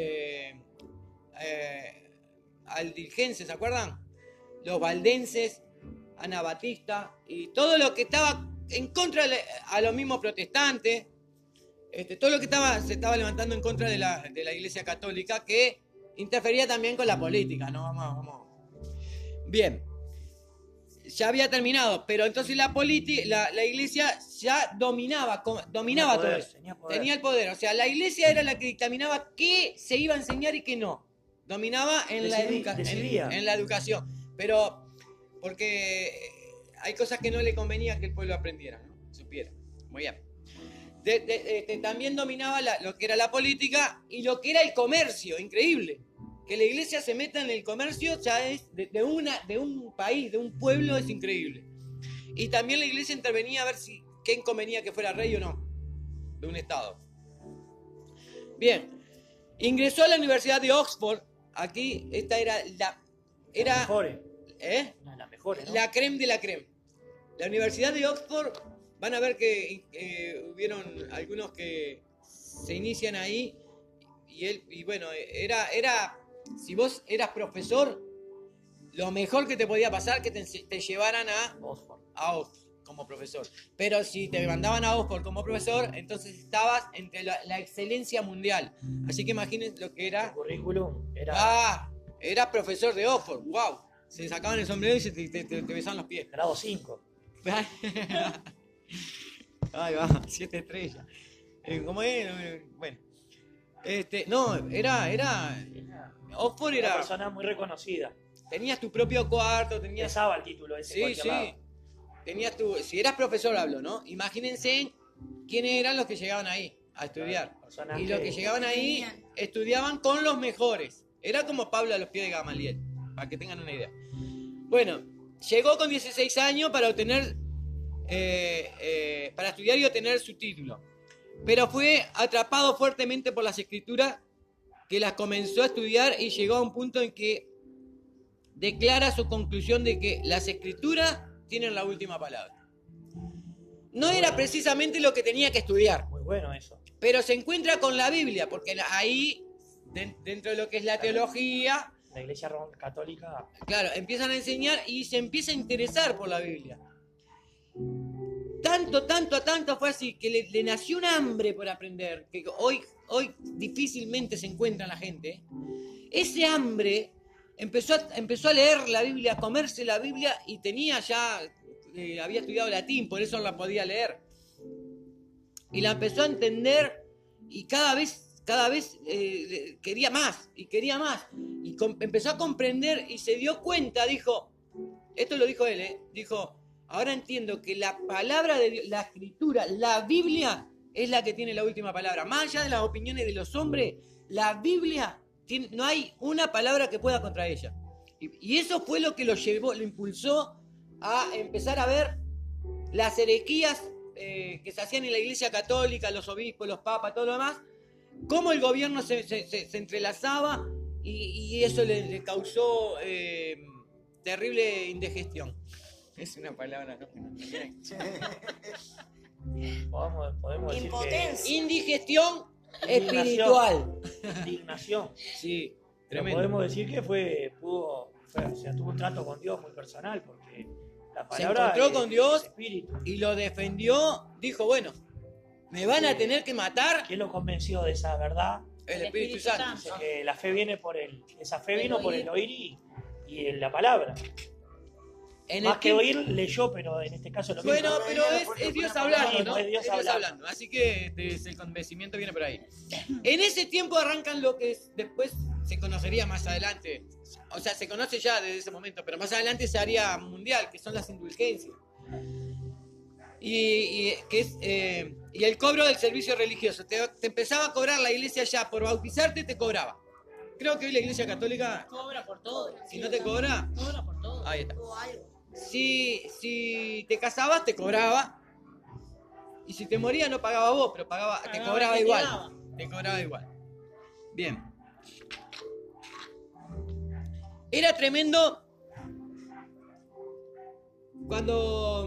albigenses, ¿se acuerdan? Los valdenses, anabatistas y todo lo que estaba en contra a los mismos protestantes, todo lo que se estaba levantando en contra de la iglesia católica, que interfería también con la política, ¿no? Vamos. Bien. Ya había terminado, pero entonces la iglesia ya dominaba todo eso. Tenía el poder. O sea, la iglesia era la que dictaminaba qué se iba a enseñar y qué no. Dominaba en la educación. Pero porque hay cosas que no le convenía que el pueblo aprendiera, ¿no? Supiera. Muy bien. También dominaba lo que era la política y lo que era el comercio. Increíble. Que la iglesia se meta en el comercio ya es de un país, de un pueblo, es increíble. Y también la iglesia intervenía a ver quién convenía que fuera rey o no, de un estado. Bien, ingresó a la Universidad de Oxford. Aquí esta era la mejores. Las mejores, ¿no? La creme de la creme. La Universidad de Oxford, van a ver que hubieron algunos que se inician ahí y bueno, era si vos eras profesor, lo mejor que te podía pasar que te llevaran a Oxford como profesor. Pero si te mandaban a Oxford como profesor, entonces estabas entre la excelencia mundial. Así que imagínense lo que era. El currículum era... Era profesor de Oxford. ¡Wow! Se sacaban el sombrero y te besaban los pies. Grado 5. Ahí va, 7 estrellas. ¿Cómo es? Bueno. No, era Oxford era... Una persona muy reconocida. Tenías tu propio cuarto, Pesaba el título ese. Sí. Lado. si eras profesor hablo, ¿no? Imagínense quiénes eran los que llegaban ahí a estudiar. Y los que llegaban ahí estudiaban con los mejores. Era como Pablo a los pies de Gamaliel, para que tengan una idea. Bueno, llegó con 16 años para obtener, para estudiar y obtener su título. Pero fue atrapado fuertemente por las escrituras, que las comenzó a estudiar y llegó a un punto en que declara su conclusión de que las escrituras tienen la última palabra. No era precisamente lo que tenía que estudiar. Muy bueno eso. Pero se encuentra con la Biblia, porque ahí, dentro de lo que es la teología, la Iglesia Católica, claro, empiezan a enseñar y se empieza a interesar por la Biblia. Tanto fue así que le nació un hambre por aprender, que hoy difícilmente se encuentra en la gente. Ese hambre empezó a leer la Biblia, a comerse la Biblia, y tenía ya, había estudiado latín, por eso la podía leer. Y la empezó a entender y cada vez quería más y quería más. Y empezó a comprender y se dio cuenta, dijo, esto lo dijo él, dijo, ahora entiendo que la palabra de Dios, la escritura, la Biblia es la que tiene la última palabra. Más allá de las opiniones de los hombres, la Biblia no hay una palabra que pueda contra ella. Y eso fue lo que lo impulsó a empezar a ver las herejías que se hacían en la Iglesia Católica, los obispos, los papas, todo lo demás, cómo el gobierno se entrelazaba y eso le causó terrible indigestión. Es una palabra, ¿no? Podemos decir Impotencia. que Indigestión espiritual. Indignación. Sí, Pero tremendo. podemos decir que tuvo un trato con Dios muy personal, porque la Se palabra encontró con Dios es espíritu. y lo defendió. Dijo, bueno, me van a tener que matar. ¿Quién lo convenció de esa verdad? El Espíritu Santo. Dice que la fe viene esa fe vino por el oír y en la palabra. Más que oír, leyó, pero en este caso lo mismo. Bueno, pero es Dios hablando, ¿no? Es Dios hablando. Así que el convencimiento viene por ahí. En ese tiempo arrancan lo que después se conocería más adelante. O sea, se conoce ya desde ese momento, pero más adelante se haría mundial, que son las indulgencias. Y el cobro del servicio religioso. Te empezaba a cobrar la iglesia ya, por bautizarte te cobraba. Creo que hoy la Iglesia Católica Cobra por todo. Si no te cobra, Cobra por todo. ahí está. O algo. Si te casabas, te cobraba. Y si te morías, no pagaba vos, pero te cobraba te igual. quedaba. Te cobraba igual. Bien. Era tremendo cuando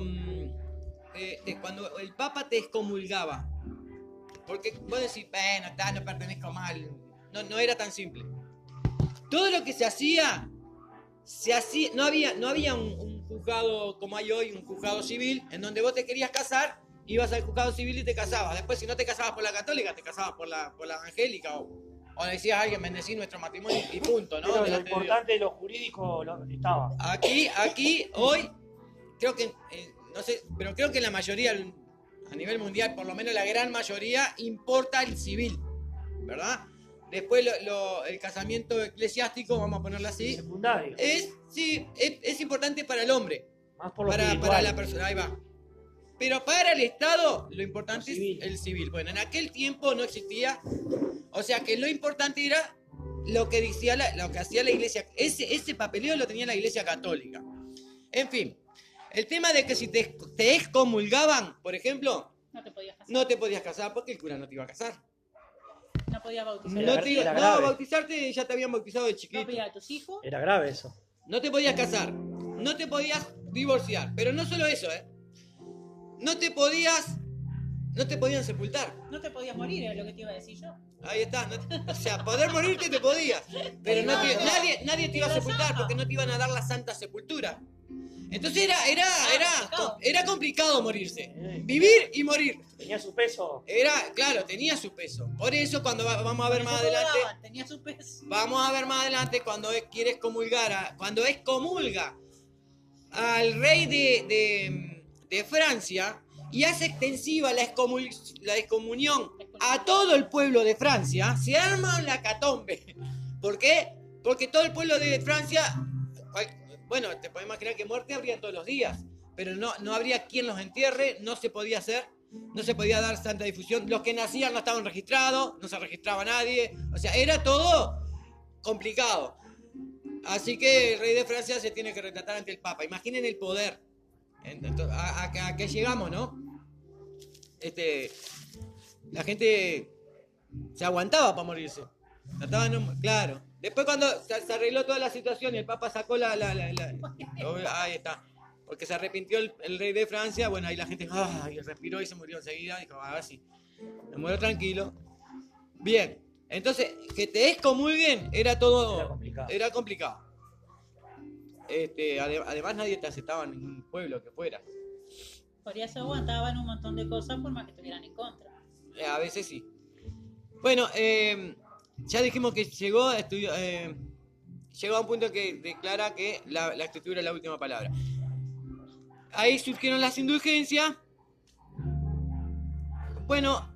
el Papa te excomulgaba. Porque vos decís, bueno, no pertenezco mal. No era tan simple. Todo lo que se hacía, no había un juzgado como hay hoy, un juzgado civil, en donde vos te querías casar, ibas al juzgado civil y te casabas. Después, si no te casabas por la católica, te casabas por la evangélica, o le decías a alguien, bendecí nuestro matrimonio y punto, ¿no? Pero lo Delante de importante de lo jurídico estaba. Aquí, hoy, creo que, no sé, pero creo que la mayoría, a nivel mundial, por lo menos la gran mayoría, importa el civil, ¿verdad? Después el casamiento eclesiástico, vamos a ponerlo así, Secundario. es importante para el hombre, Más por lo para espiritual. la persona, ahí va. Pero para el Estado, lo importante Lo civil. es el civil. Bueno, en aquel tiempo no existía, o sea que lo importante era lo que hacía la iglesia, ese papeleo lo tenía la iglesia católica. En fin, el tema de que si te excomulgaban, por ejemplo, No te podías casar. no te podías casar porque el cura no te iba a casar. No podías bautizar. Era grave. Bautizarte ya te habían bautizado de No chiquito. podías a tus hijos. Era grave eso. No te podías casar, no te podías divorciar, pero no solo eso, no te podían sepultar. No te podías morir, era lo que te iba a decir yo. Ahí está, o sea, poder morirte te podías, pero nadie te iba a sepultar porque no te iban a dar la santa sepultura. Entonces era complicado morirse, vivir y morir. Tenía su peso. Claro, tenía su peso. Por eso cuando vamos a ver más Eso adelante, daban, tenía su peso. vamos a ver más adelante cuando quiere excomulgar, cuando excomulga al rey de Francia y hace extensiva la excomunión a todo el pueblo de Francia, se arma la catombe. ¿Por qué? Porque todo el pueblo de Francia, bueno, te puedes imaginar que muerte habría todos los días, pero no habría quien los entierre, no se podía hacer, no se podía dar tanta difusión. Los que nacían no estaban registrados, no se registraba nadie, o sea, era todo complicado. Así que el rey de Francia se tiene que retratar ante el Papa. Imaginen el poder. Entonces, a qué llegamos, ¿no? La gente se aguantaba para morirse. Claro. Después cuando se arregló toda la situación y el Papa sacó ahí está. Porque se arrepintió el rey de Francia, bueno, ahí la gente respiró y se murió enseguida. Dijo, sí, me muero tranquilo. Bien, entonces, que te excomulguen era complicado. Además nadie te aceptaba en ningún pueblo que fuera. Por eso aguantaban un montón de cosas por más que estuvieran en contra. A veces sí. Bueno, ya dijimos que llegó a un punto que declara que la escritura es la última palabra. Ahí surgieron las indulgencias. Bueno,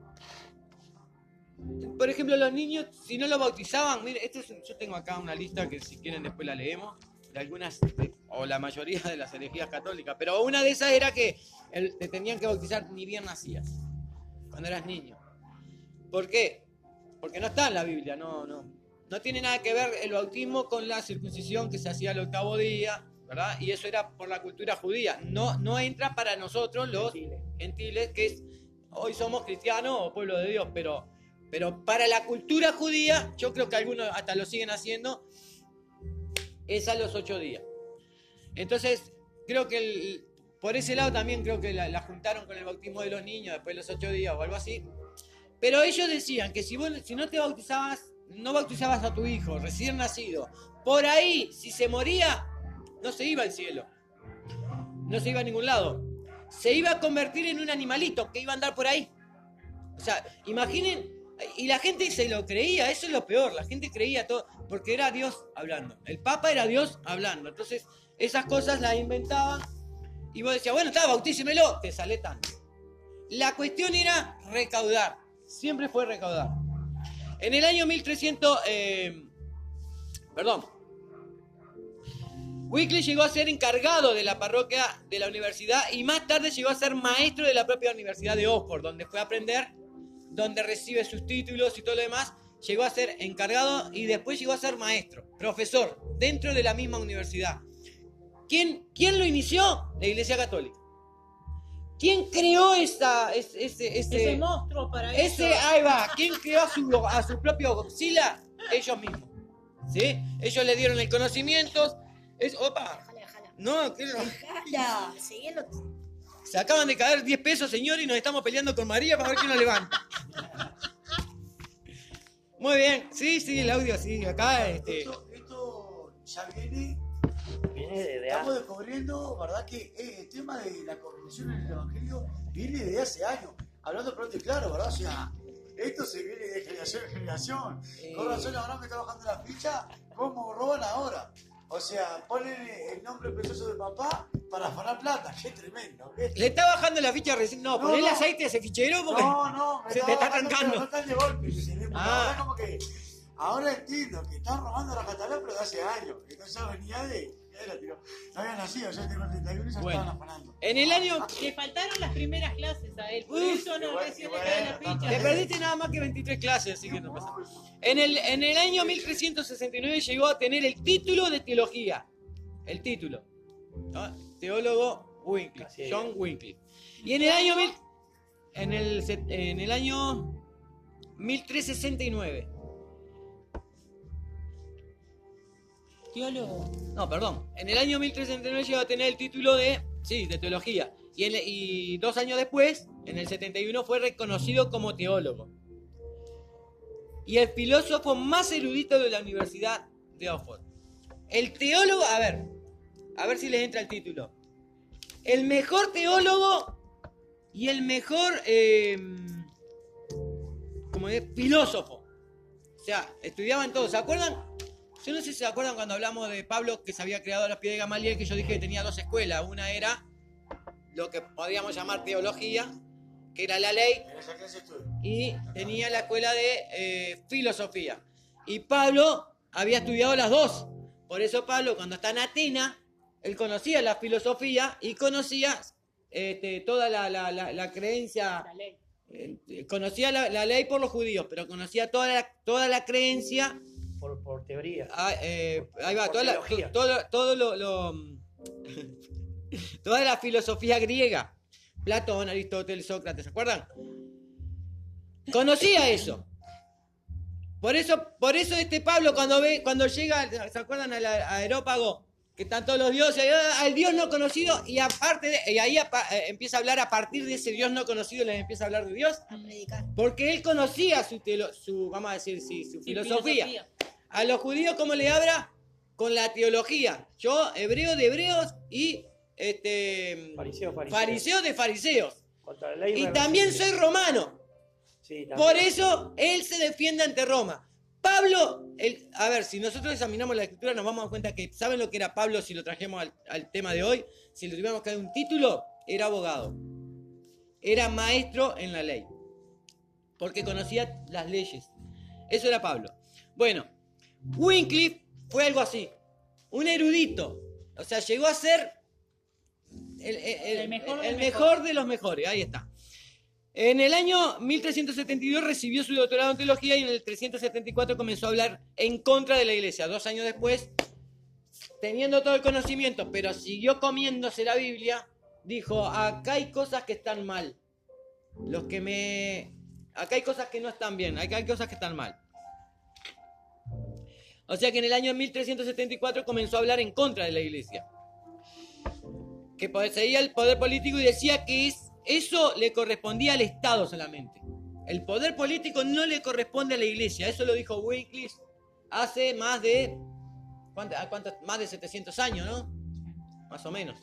por ejemplo, los niños, si no los bautizaban, mire, yo tengo acá una lista que si quieren después la leemos, de algunas, o la mayoría de las herejías católicas, pero una de esas era que te tenían que bautizar ni bien nacías, cuando eras niño. ¿Por qué? Porque no está en la Biblia, no tiene nada que ver el bautismo con la circuncisión que se hacía al 8º día, ¿verdad? Y eso era por la cultura judía. No entra para nosotros los gentiles, que hoy somos cristianos o pueblo de Dios, pero para la cultura judía, yo creo que algunos hasta lo siguen haciendo, es a los 8 días. Entonces, creo que por ese lado también creo que la juntaron con el bautismo de los niños después de los 8 días o algo así. Pero ellos decían que si no te bautizabas, no bautizabas a tu hijo recién nacido, por ahí, si se moría, no se iba al cielo. No se iba a ningún lado. Se iba a convertir en un animalito que iba a andar por ahí. O sea, imaginen, y la gente se lo creía, eso es lo peor, la gente creía todo, porque era Dios hablando. El Papa era Dios hablando. Entonces, esas cosas las inventaban y vos decías, bueno, bautícemelo, te sale tanto. La cuestión era recaudar, siempre fue recaudar. En el año 1300, Wycliffe llegó a ser encargado de la parroquia de la universidad y más tarde llegó a ser maestro de la propia Universidad de Oxford, donde fue a aprender, donde recibe sus títulos y todo lo demás. Llegó a ser encargado y después llegó a ser maestro, profesor, dentro de la misma universidad. ¿Quién lo inició? La Iglesia Católica. ¿Quién creó ese monstruo para eso? Ahí va. ¿Quién creó a su propio Godzilla? Ellos mismos. ¿Sí? Ellos le dieron el conocimiento. Opa. Déjala. No, ¿qué? Déjala. Seguilo. Se acaban de caer 10 pesos, señor, y nos estamos peleando con María para ver quién nos levanta. Muy bien. Sí, el audio, sí. Acá, Esto ya viene de estamos descubriendo, ¿verdad? Que el tema de la corrupción en el Evangelio viene desde hace años. Hablando pronto y claro, ¿verdad? O sea, esto se viene de generación en generación. Con razón ahora me está bajando la ficha, ¿cómo roban ahora? O sea, ponen el nombre precioso de papá para afanar plata. ¡Qué tremendo! Le está bajando la ficha recién. No, ponle aceite a ese fichero porque me se te está arrancando. No están de golpe. Ahora como que... Ahora entiendo que están robando la catalán, pero de hace años. Entonces ya venía de... No había nacido, yo tengo 31 y ya estaban afanando. En el año... Le faltaron las primeras clases a él, por eso no recién le cae la ficha. Le perdiste nada más que 23 clases, así que no pasa. En el año 1369 llegó a tener el título de teología. El título. ¿No? Teólogo Wycliffe, John Wycliffe. Y en el año 1369. Teólogo. No, perdón. En el año 1369 llegó a tener el título de teología. Y 2 años después, en el 71, fue reconocido como teólogo. Y el filósofo más erudito de la Universidad de Oxford. El teólogo, a ver si les entra el título. El mejor teólogo y el mejor filósofo. O sea, estudiaban todos. ¿Se acuerdan? Yo no sé si se acuerdan cuando hablamos de Pablo, que se había creado a los pies de Gamaliel, que yo dije que tenía 2 escuelas. Una era lo que podríamos llamar teología, que era la ley, y tenía la escuela de filosofía. Y Pablo había estudiado las 2. Por eso Pablo, cuando está en Atenas, Él conocía la filosofía y conocía toda la creencia. La ley. Conocía la ley por los judíos, pero conocía toda la creencia. Por teoría. Ahí va, Por toda teología. toda la filosofía griega. Platón, Aristóteles, Sócrates, ¿se acuerdan? Conocía eso. Por eso Pablo cuando llega, ¿se acuerdan al Areópago? Que están todos los dioses, al Dios no conocido, y aparte y ahí empieza a hablar a partir de ese Dios no conocido, les empieza a hablar de Dios, A predicar. porque él conocía su vamos a decir, su filosofía. A los judíos, ¿cómo le habla? Con la teología. Yo, hebreo de hebreos y fariseo de fariseos. Contra la ley Y reversible. también soy romano. Sí, también. Por eso él se defiende ante Roma. Pablo, a ver, si nosotros examinamos la escritura nos vamos a dar cuenta que, ¿saben lo que era Pablo si lo trajemos al tema de hoy? Si le tuviéramos que dar un título, era abogado. Era maestro en la ley. Porque conocía las leyes. Eso era Pablo. Bueno, Wycliffe fue algo así. Un erudito. O sea, llegó a ser el mejor de los mejores. Ahí está. En el año 1372 recibió su doctorado en teología y en el 374 comenzó a hablar en contra de la iglesia. 2 años después, teniendo todo el conocimiento, pero siguió comiéndose la Biblia, dijo, acá hay cosas que están mal. Acá hay cosas que no están bien, acá hay cosas que están mal. O sea que en el año 1374 comenzó a hablar en contra de la iglesia. Que poseía el poder político y decía que eso le correspondía al Estado solamente. El poder político no le corresponde a la iglesia. Eso lo dijo Wycliffe hace más de... Más de 700 años, ¿no? Más o menos.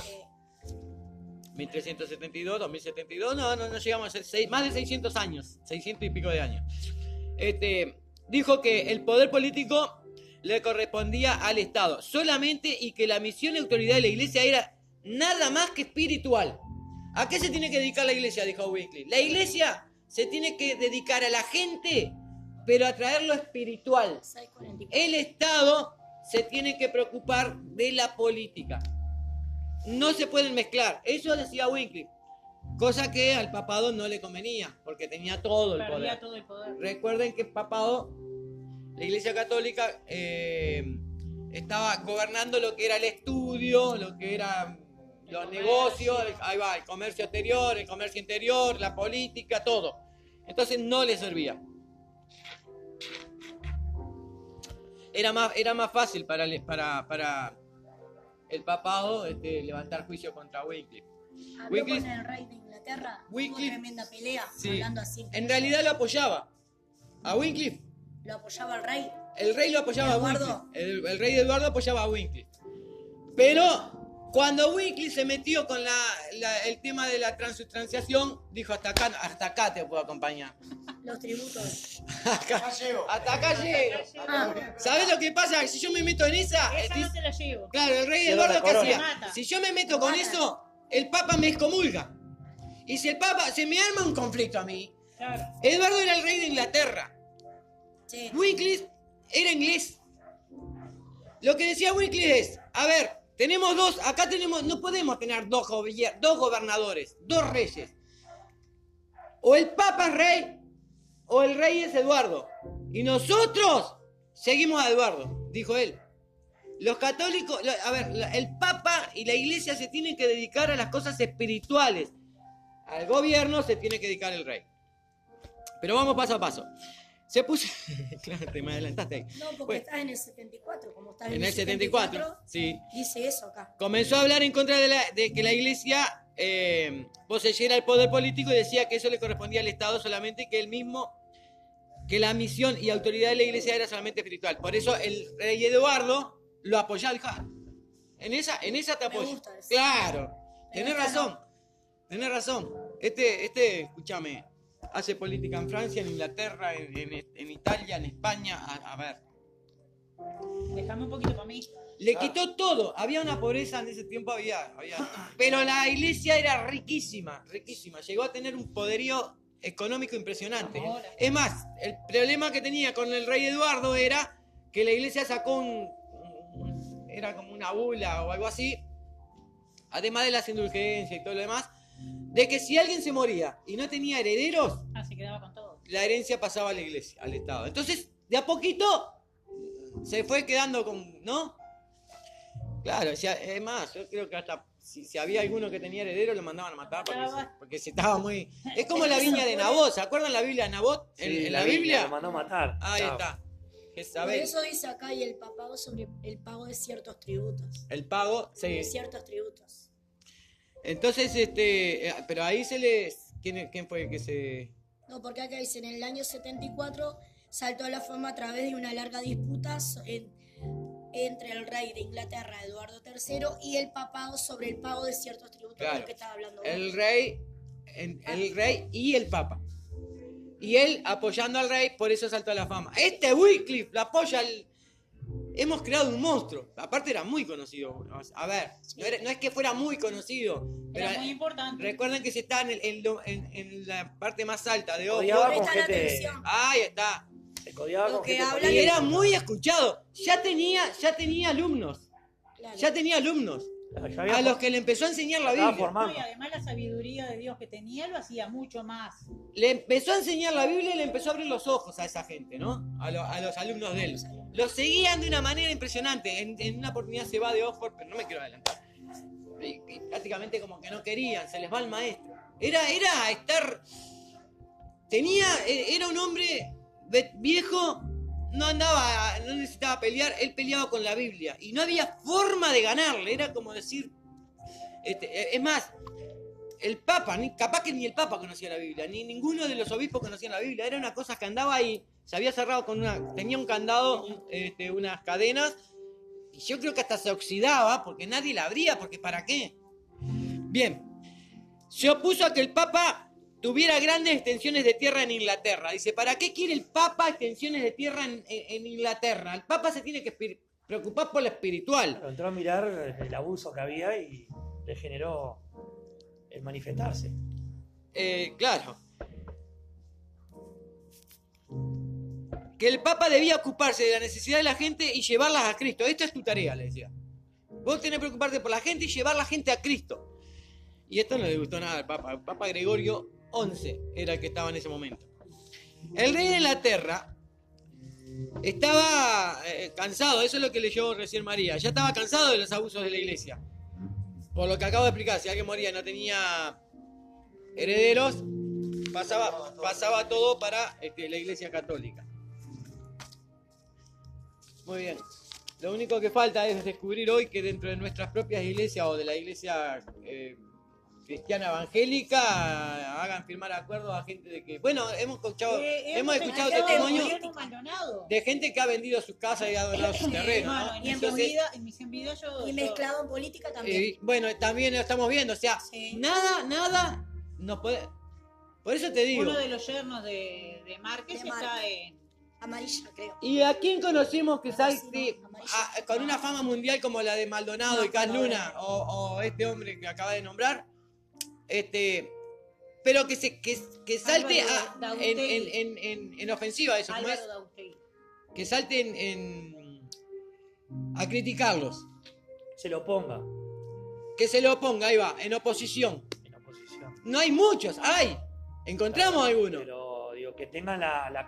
1372, 2072, no llegamos a ser más de 600 años, 600 y pico de años. Dijo que el poder político le correspondía al Estado solamente y que la misión y autoridad de la iglesia era nada más que espiritual. ¿A qué se tiene que dedicar la iglesia? Dijo Wycliffe. La iglesia se tiene que dedicar a la gente, pero a traer lo espiritual. El Estado se tiene que preocupar de la política. No se pueden mezclar. Eso decía Wycliffe. Cosa que al papado no le convenía, porque tenía todo el poder. Todo el poder. Recuerden que el papado, la iglesia católica, estaba gobernando lo que era el estudio, lo que era los negocios, ahí va, el comercio exterior, el comercio interior, la política, todo. Entonces no le servía. Era más fácil para el papado levantar juicio contra Wycliffe. Habló con el rey de Inglaterra, tuvo tremenda pelea, sí, hablando así. En realidad lo apoyaba. A Wycliffe. ¿Lo apoyaba el rey? El rey lo apoyaba a Eduardo. Wycliffe. El rey Eduardo apoyaba a Wycliffe. Pero cuando Wycliffe se metió con el tema de la transubstanciación, dijo, hasta acá te puedo acompañar. Los tributos. Hasta acá llego. ¿Sabes lo que pasa? Si yo me meto en esa... No te la llevo. Claro, el rey Eduardo, ¿qué hacía? Si yo me meto con eso, el Papa me excomulga. Y si el Papa... Se me arma un conflicto a mí. Claro. Eduardo era el rey de Inglaterra. Sí. Wycliffe era inglés. Lo que decía Wycliffe es, a ver, no podemos tener dos gobernadores, dos reyes. O el Papa es rey, o el rey es Eduardo. Y nosotros seguimos a Eduardo, dijo él. Los católicos, el Papa y la Iglesia se tienen que dedicar a las cosas espirituales. Al gobierno se tiene que dedicar el rey. Pero vamos paso a paso. Se puso... Claro, te me adelantaste ahí. No, porque estás en el 74, como estás en el 74, sí. Dice eso acá. Comenzó a hablar en contra de que la iglesia poseyera el poder político y decía que eso le correspondía al Estado solamente y que que la misión y autoridad de la iglesia era solamente espiritual. Por eso el rey Eduardo lo apoyaba. Dijo, en esa te apoyo. Me gusta eso. Claro, tenés razón. no. Tenés razón. Escúchame, hace política en Francia, en Inglaterra, en Italia, en España. A ver. Déjame un poquito para mí. Le quitó todo. Había una pobreza en ese tiempo, pero la iglesia era riquísima, riquísima. Llegó a tener un poderío económico impresionante. Es más, el problema que tenía con el rey Eduardo era que la iglesia sacó era como una bula o algo así, además de las indulgencias y todo lo demás, de que si alguien se moría y no tenía herederos, se quedaba con todo. La herencia pasaba a la iglesia, al Estado. Entonces, de a poquito se fue quedando con, ¿no? Claro, es más, yo creo que hasta si había alguno que tenía heredero lo mandaban a matar porque se estaba muy... Es como la viña de Nabot, ¿se acuerdan la Biblia de Nabot? Sí, en la Biblia lo mandó a matar. Ahí está. Por eso dice acá y el papado sobre el pago de ciertos tributos. El pago, sí. De ciertos tributos. Entonces, pero ahí se les... ¿Quién fue el que se...? No, porque acá dice, en el año 74 saltó a la fama a través de una larga disputa entre el rey de Inglaterra, Eduardo III, y el papado sobre el pago de ciertos tributos, claro, de lo que estaba hablando. El rey y el papa. Y él apoyando al rey, por eso saltó a la fama. Wycliffe lo apoya Hemos creado un monstruo. Aparte era muy conocido. A ver, no es que fuera muy conocido, pero era muy importante. Recuerden que se está en la parte más alta de Oxford. Ahí está. Se codiaba con gente. Y era muy escuchado. Ya tenía alumnos. Claro. Ya tenía alumnos. A los que le empezó a enseñar la Biblia. No, y además la sabiduría de Dios que tenía lo hacía mucho más. Le empezó a enseñar la Biblia y le empezó a abrir los ojos a esa gente, ¿no? A los alumnos de él. Los seguían de una manera impresionante. En una oportunidad se va de Oxford, pero no me quiero adelantar. Y prácticamente como que no querían, se les va el maestro. Era un hombre viejo, no necesitaba pelear, él peleaba con la Biblia. Y no había forma de ganarle, era como decir... es más, el Papa, capaz que ni el Papa conocía la Biblia, ni ninguno de los obispos conocían la Biblia. Era una cosa que andaba ahí, se había cerrado tenía un candado, unas cadenas, y yo creo que hasta se oxidaba, porque nadie la abría, porque ¿para qué? Bien, se opuso a que el Papa tuviera grandes extensiones de tierra en Inglaterra. Dice, ¿para qué quiere el Papa extensiones de tierra en Inglaterra? El Papa se tiene que preocupar por lo espiritual. Pero entró a mirar el abuso que había y le generó el manifestarse. Claro. Que el Papa debía ocuparse de la necesidad de la gente y llevarlas a Cristo. Esta es tu tarea, le decía. Vos tenés que preocuparte por la gente y llevar la gente a Cristo. Y esto no le gustó nada al Papa. El Papa Gregorio XI era el que estaba en ese momento. El rey de Inglaterra estaba cansado, eso es lo que leyó recién María. Ya estaba cansado de los abusos de la iglesia. Por lo que acabo de explicar, si alguien moría y no tenía herederos, pasaba todo para la iglesia católica. Muy bien. Lo único que falta es descubrir hoy que dentro de nuestras propias iglesias o de la iglesia cristiana evangélica hagan firmar acuerdos a gente de que... Bueno, hemos escuchado testimonios de gente que ha vendido sus casas y ha donado sus terrenos, ¿no? Y en mis envidias y mezclado en política también. Bueno, también lo estamos viendo, o sea, sí. Nada nos puede... Por eso te digo... Uno de los yernos de Márquez está en... Amarilla, creo. ¿Y a quién conocimos que salte con una fama mundial como la de Maldonado y Cas Luna o este hombre que acaba de nombrar? Pero que salte en ofensiva eso, ¿cómo es? Que salte a criticarlos. Se lo ponga. Que se lo oponga, ahí va, en oposición. No hay muchos, hay. Encontramos algunos. Pero digo, que tengan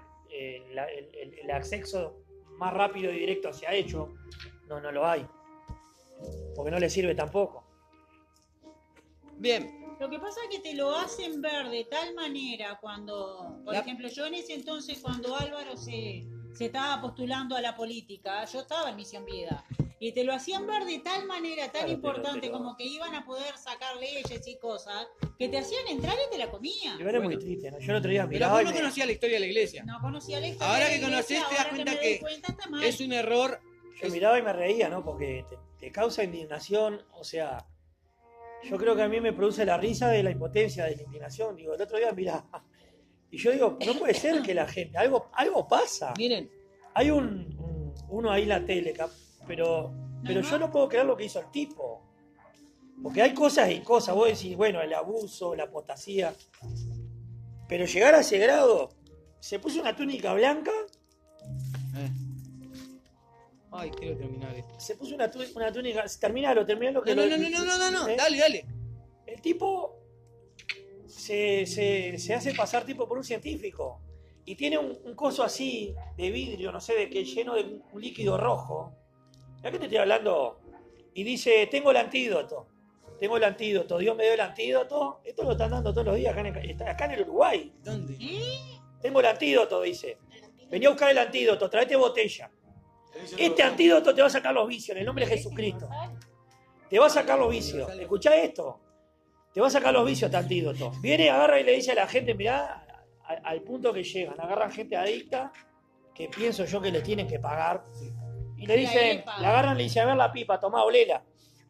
el acceso más rápido y directo hacia ellos, no lo hay. Porque no les sirve tampoco. Bien. Lo que pasa es que te lo hacen ver de tal manera cuando, por ejemplo, yo en ese entonces cuando Álvaro se estaba postulando a la política, yo estaba en Misión Vida, y te lo hacían ver de tal manera tan importante como que iban a poder sacar leyes y cosas, que te hacían entrar y te la comían. Era muy triste, ¿no? Yo el otro día miraba. Pero vos no conocías la historia de la iglesia. No conocía la historia. Ahora que conocés te das cuenta que es un error. Yo miraba y me reía, ¿no? Porque te causa indignación, o sea... Yo creo que a mí me produce la risa de la impotencia, de la indignación. Digo, el otro día mirá, y yo digo, no puede ser que la gente, algo pasa. Miren, hay uno ahí en la tele, pero yo no puedo creer lo que hizo el tipo. Porque hay cosas y cosas, vos decís, bueno, el abuso, la apostasía, pero llegar a ese grado, se puso una túnica blanca Ay, quiero terminar esto. Se puso una túnica. Terminalo que No. Dale. El tipo se hace pasar tipo por un científico. Y tiene un coso así de vidrio, no sé de qué, lleno de un líquido rojo. ¿Ya que te estoy hablando? Y dice, tengo el antídoto. Dios me dio el antídoto. Esto lo están dando todos los días acá en el Uruguay. ¿Dónde? Tengo el antídoto, dice. Vení a buscar el antídoto, traete botella. Este antídoto te va a sacar los vicios, en el nombre de Jesucristo. Te va a sacar los vicios. ¿Escuchá esto? Te va a sacar los vicios este antídoto. Viene, agarra y le dice a la gente, mirá, al punto que llegan. Agarran gente adicta, que pienso yo que les tienen que pagar. Y le dicen, la agarran y le dicen, a ver la pipa, tomá, olela.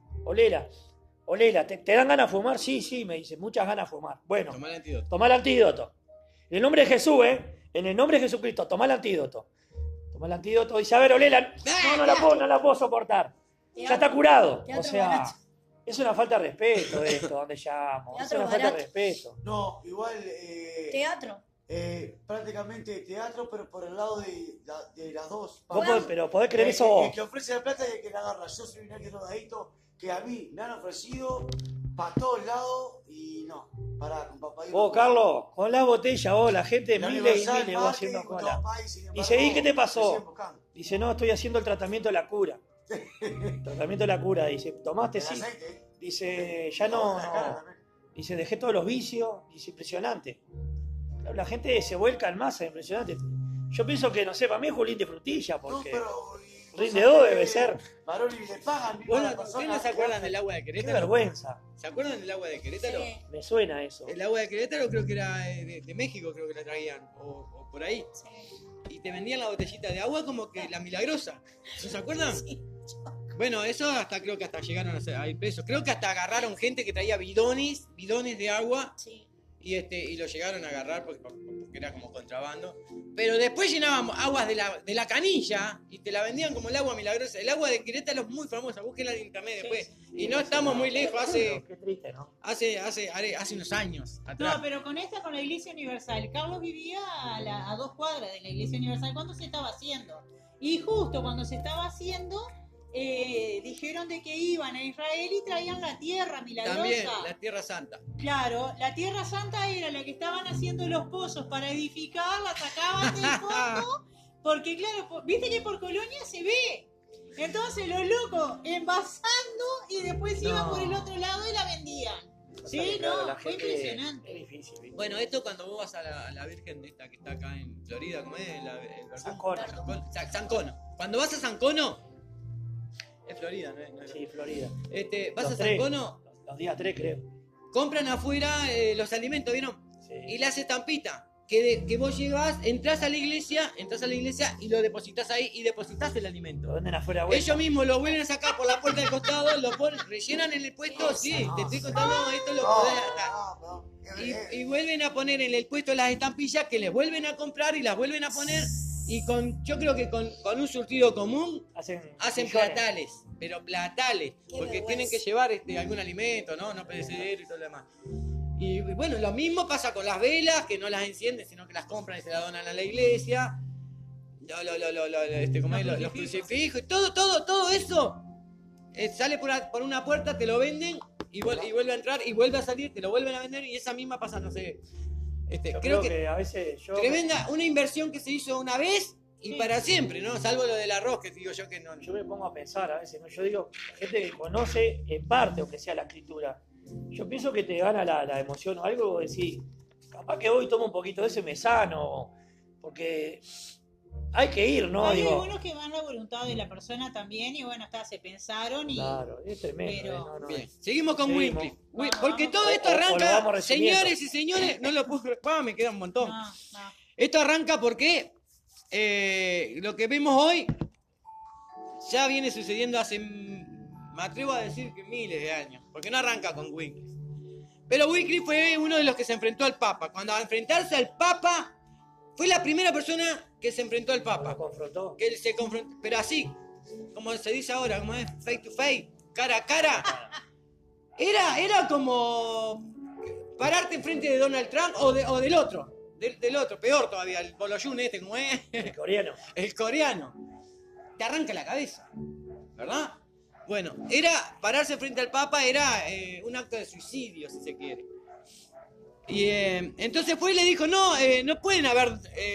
¿Te dan ganas de fumar? Sí, me dice, muchas ganas de fumar. Bueno, tomá el antídoto. En el nombre de Jesús, en el nombre de Jesucristo, tomá el antídoto. Dice, a ver, olela. No la puedo soportar. Ya está curado. O sea, es una falta de respeto esto, donde llamo. Es una falta de respeto. No, igual... Teatro. Prácticamente teatro, pero por el lado de las dos. Pero podés creer eso vos. El que ofrece la plata y el que la agarra. Yo soy un drogadicto que a mí me han ofrecido para todos lados y no. Pará, con papá. Vos, Carlos, con la botella, la gente miles y miles vos haciendo cola. Dice, ¿y qué te pasó? Dice, no, estoy haciendo el tratamiento de la cura. Dice, ¿tomaste? Sí. Dice, ya no. Dice, dejé todos los vicios. Dice, impresionante. La gente se vuelca en masa, impresionante. Yo pienso que, no sé, para mí es Julín de Frutilla, porque rinde dos debe ser. Varón y le pagan. Bueno, ¿ustedes no se acuerdan del agua de Querétaro? Qué vergüenza. ¿Se acuerdan del agua de Querétaro? Sí. Me suena eso. El agua de Querétaro creo que era de México, creo que la traían, o por ahí. Sí. Y te vendían la botellita de agua como que la milagrosa. ¿No se acuerdan? Sí. Bueno, eso creo que hasta llegaron a ir presos. Creo que hasta agarraron gente que traía bidones de agua. Sí. Y lo llegaron a agarrar porque era como contrabando. Pero después llenábamos aguas de la canilla y te la vendían como el agua milagrosa. El agua de Querétaro es muy famosa, búsquenla en internet después. Sí. Y no estamos muy lejos, Qué triste, ¿no? hace unos años atrás. No, pero con la Iglesia Universal. Carlos vivía a 2 cuadras de la Iglesia Universal cuando se estaba haciendo. Y justo cuando se estaba haciendo, dijeron de que iban a Israel y traían la tierra milagrosa. También, la Tierra Santa. Claro, la Tierra Santa era la que estaban haciendo los pozos para edificar, la sacaban del fondo, porque claro, viste que por Colonia se ve. Entonces los locos envasando y después iban por el otro lado y la vendían. Sí, no, fue impresionante. Es difícil, ¿viste? Bueno, esto cuando vos vas a la Virgen esta que está acá en Florida, ¿cómo es? San Cono. Cuando vas a San Cono, es Florida, ¿no es? Sí, Florida. Vas Los a San 3, Cono, los días 3 creo. compran afuera los alimentos, ¿vieron? Sí. Y le haces estampita. Que vos llegás, entras a la iglesia y lo depositas ahí y depositas el alimento. Lo venden afuera, güey. Ellos mismos lo vuelven a sacar por la puerta del costado, lo ponen, rellenan en el puesto, sí, te estoy contando, esto lo podés acá. Y vuelven a poner en el puesto las estampillas que les vuelven a comprar y las vuelven a poner. Y yo creo que con un surtido común hacen millones. platales, pero platales, Qué porque vergüenza. tienen que llevar algún alimento, no perecedero y todo lo demás. Y bueno, lo mismo pasa con las velas, que no las encienden, sino que las compran y se las donan a la iglesia. Los crucifijos, y todo eso sale por una puerta, te lo venden y vuelve a entrar y vuelve a salir, te lo vuelven a vender y esa misma pasa, no sé. Yo creo que a veces tremenda, una inversión que se hizo una vez y Sí. para siempre, ¿no? Salvo lo del arroz, que digo yo que no. Yo me pongo a pensar a veces, ¿no? Yo digo, gente que conoce en parte, aunque sea la escritura, yo pienso que te gana la emoción o algo, vos decís, capaz que hoy tomo un poquito de ese me sano, porque hay que ir, ¿no? Hay Digo, algunos que van a la voluntad de la persona también y bueno, se pensaron y... claro, es tremendo. Pero- no. Bien, seguimos con Seguimos. Wycliffe. Vamos, Porque vamos. todo esto O lo arranca, vamos resumiendo. señores y señores, no lo puedo... me queda un montón. No. Esto arranca porque lo que vemos hoy ya viene sucediendo hace, me atrevo a decir que miles de años, porque no arranca con Wycliffe. Pero Wycliffe fue uno de los que se enfrentó al Papa. Cuando a enfrentarse al Papa, fue la primera persona que se enfrentó al Papa. Lo confrontó. Que él se confrontó, pero así, como se dice ahora, como es face to face, cara a cara. Era como pararte enfrente de Donald Trump o del otro, del otro, peor todavía, el Boloyun como es, El coreano. el coreano. te arranca la cabeza, ¿verdad? Bueno, pararse frente al Papa era un acto de suicidio, si se quiere. Y entonces fue y le dijo, no pueden haber...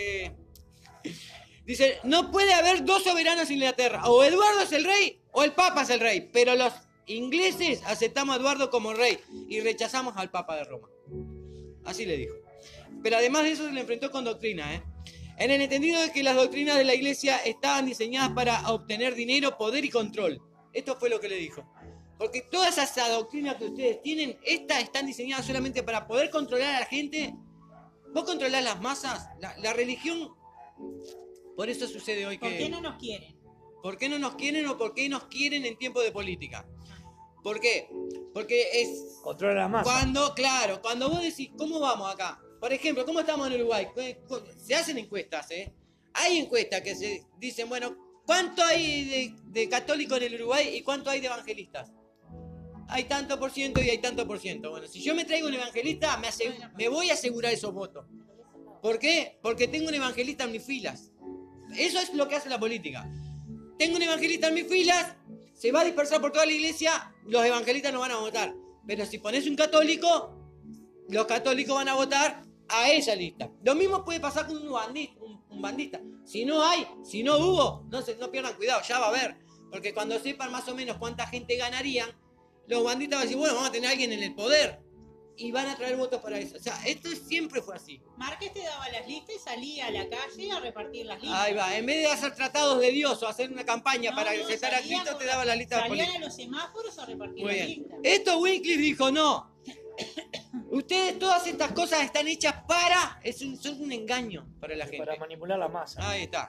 dice, no puede haber dos soberanos en Inglaterra. O Eduardo es el rey o el Papa es el rey. Pero los ingleses aceptamos a Eduardo como rey y rechazamos al Papa de Roma. Así le dijo. Pero además de eso se le enfrentó con doctrina, en el entendido de que las doctrinas de la iglesia estaban diseñadas para obtener dinero, poder y control. Esto fue lo que le dijo. Porque todas esas doctrinas que ustedes tienen, están diseñadas solamente para poder controlar a la gente. Vos controlás las masas, la religión. Por eso sucede hoy que... ¿Por qué no nos quieren? ¿Por qué no nos quieren o por qué nos quieren en tiempo de política? ¿Por qué? Porque es... Controla la masa. Cuando vos decís, ¿cómo vamos acá? Por ejemplo, ¿cómo estamos en Uruguay? Se hacen encuestas, Hay encuestas que se dicen, bueno, ¿cuánto hay de católicos en el Uruguay y cuánto hay de evangelistas? Hay tanto por ciento y hay tanto por ciento. Bueno, si yo me traigo un evangelista, me voy a asegurar esos votos. ¿Por qué? Porque tengo un evangelista en mis filas. Eso es lo que hace la política. Tengo un evangelista en mis filas, se va a dispersar por toda la iglesia, los evangelistas no van a votar. Pero si pones un católico, los católicos van a votar a esa lista. Lo mismo puede pasar con un bandista. Si no hubo, no pierdan cuidado, ya va a haber. Porque cuando sepan más o menos cuánta gente ganarían, los bandistas van a decir, bueno, vamos a tener a alguien en el poder. Y van a traer votos para eso. O sea, esto siempre fue así. Márquez te daba las listas y salía a la calle a repartir las listas. Ahí va. En vez de hacer tratados de Dios o hacer una campaña para aceptar a Cristo, te daba la lista de política. Salían a los semáforos a repartir Muy las bien. listas. Esto Wycliffe dijo, no. Ustedes, todas estas cosas están hechas son un engaño para la gente. Para manipular la masa. Ahí está.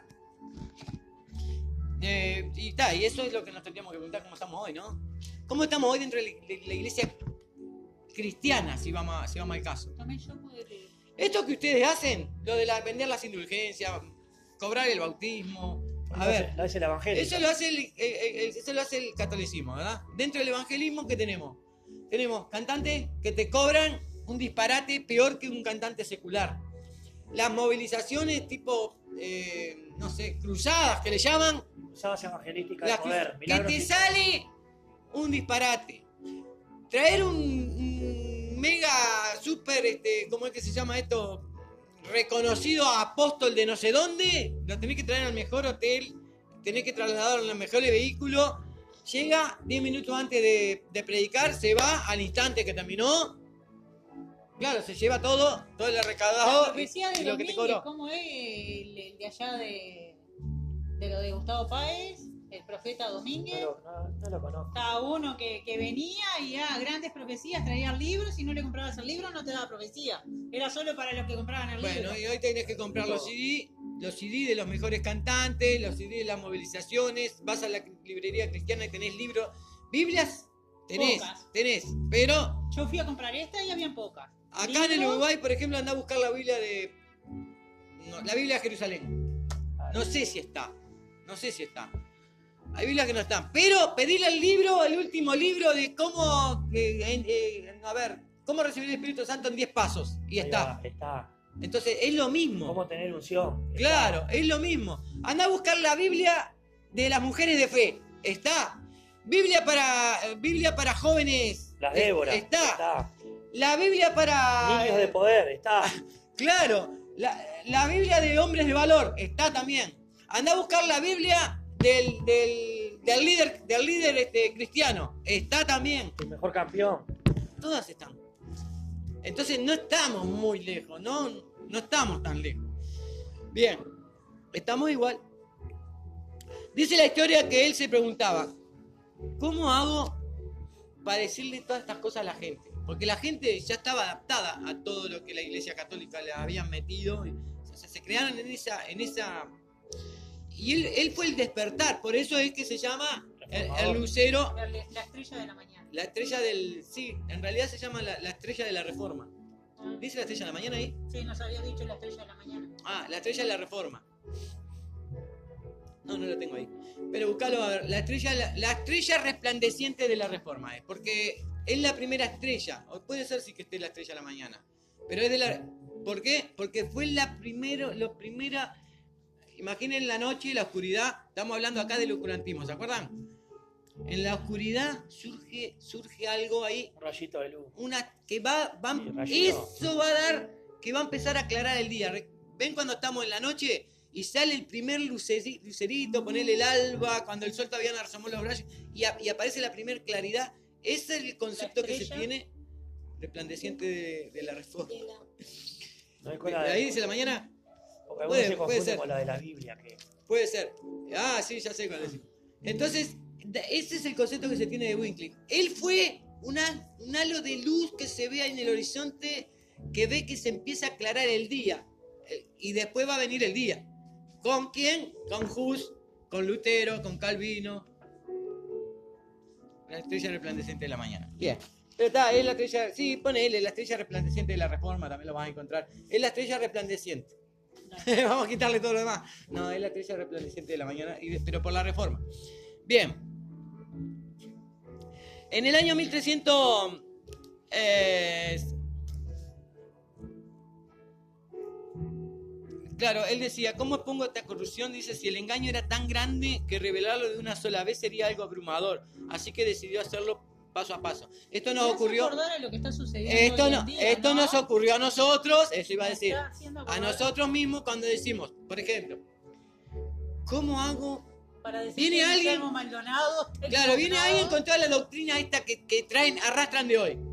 Y eso es lo que nos tendríamos que preguntar cómo estamos hoy, ¿no? ¿Cómo estamos hoy dentro de la iglesia cristiana, si vamos al caso? También yo puedo leer. Esto que ustedes hacen, lo de vender las indulgencias, cobrar el bautismo, Lo hace el evangelio. eso lo hace el catolicismo, ¿verdad? Dentro del evangelismo, ¿qué tenemos? Tenemos cantantes que te cobran un disparate peor que un cantante secular. Las movilizaciones tipo, no sé, cruzadas que le llaman. Cruzadas evangelísticas de poder. Que te sale un disparate. Traer un mega super, ¿cómo es que se llama esto? Reconocido apóstol de no sé dónde. Lo tenés que traer al mejor hotel. Tenés que trasladarlo en el mejor vehículo. Llega 10 minutos antes de predicar. Se va al instante que terminó. Claro, se lleva todo el recaudado. La profecía de lo que te Domínguez, cobró. ¿cómo es el de allá de lo de Gustavo Páez? El profeta Domínguez. No lo conozco. Cada uno que venía y grandes profecías, traían libros y no le comprabas el libro, no te daba profecía. Era solo para los que compraban el libro. Bueno, y hoy tenés que comprar los CD de los mejores cantantes, los CD de las movilizaciones. Vas a la librería cristiana y tenés libros. Biblias, Pocas. tenés, pero Yo fui a comprar esta y habían pocas. acá en el Uruguay, por ejemplo, andá a buscar la Biblia la Biblia de Jerusalén. No sé si está. Hay Biblias que no están. Pero pedirle el último libro de cómo recibir el Espíritu Santo en 10 pasos. Y está. Está. Entonces, es lo mismo. Cómo tener unción. Claro, es lo mismo. Andá a buscar la Biblia de las mujeres de fe. Está. Biblia para jóvenes. Las Débora. Está. La Biblia para... Niños de poder. Está. Claro. La Biblia de hombres de valor. Está también. Andá a buscar la Biblia del líder cristiano. Está también. El mejor campeón. Todas están. Entonces no estamos muy lejos, no estamos tan lejos. Bien, estamos igual. Dice la historia que él se preguntaba, ¿cómo hago para decirle todas estas cosas a la gente? Porque la gente ya estaba adaptada a todo lo que la Iglesia Católica le habían metido. O sea, se crearon en esa... Y él fue el despertar, por eso es que se llama el lucero. La estrella de la mañana. La estrella sí, en realidad se llama la estrella de la reforma. ¿Dice la estrella de la mañana ahí? Sí, nos había dicho la estrella de la mañana. La estrella de la reforma. No la tengo ahí. Pero buscalo a ver. La estrella resplandeciente de la reforma es. Porque es la primera estrella. O puede ser sí que esté la estrella de la mañana. Pero es de la... ¿Por qué? Porque fue imaginen la noche y la oscuridad. Estamos hablando acá del oscurantismo, ¿se acuerdan? En la oscuridad surge algo ahí. Un rayito de luz. Eso va a dar que va a empezar a aclarar el día. ¿Ven cuando estamos en la noche y sale el primer lucerito, ponerle el alba, cuando el sol todavía no asomó los rayos y aparece la primera claridad? Ese es el concepto que se tiene resplandeciente de la reforma. No es ¿De ahí dice la mañana? Porque puede ser con la de la Biblia. Puede ser. Ah, sí, ya sé cuál es. Entonces, ese es el concepto que se tiene de Wycliffe. Él fue un halo de luz que se ve en el horizonte, que ve que se empieza a aclarar el día. Y después va a venir el día. ¿Con quién? Con Hus, con Lutero, con Calvino. La estrella resplandeciente de la mañana. Bien. Pero está, es la estrella, sí, ponele la estrella resplandeciente de la Reforma, también lo vas a encontrar. Es la estrella resplandeciente. Vamos a quitarle todo lo demás. No, es la estrella resplandeciente de la mañana, pero por la Reforma. Bien. En el año 1300... claro, él decía, ¿cómo expongo esta corrupción? Dice, si el engaño era tan grande que revelarlo de una sola vez sería algo abrumador. Así que decidió hacerlo paso a paso. Esto nos ocurrió... A lo que está sucediendo esto nos ocurrió a nosotros, eso iba a decir. A nosotros mismos cuando decimos, por ejemplo, ¿cómo hago? Para decir viene que alguien, Maldonado, claro, viene alguien con toda la doctrina esta que arrastran de hoy.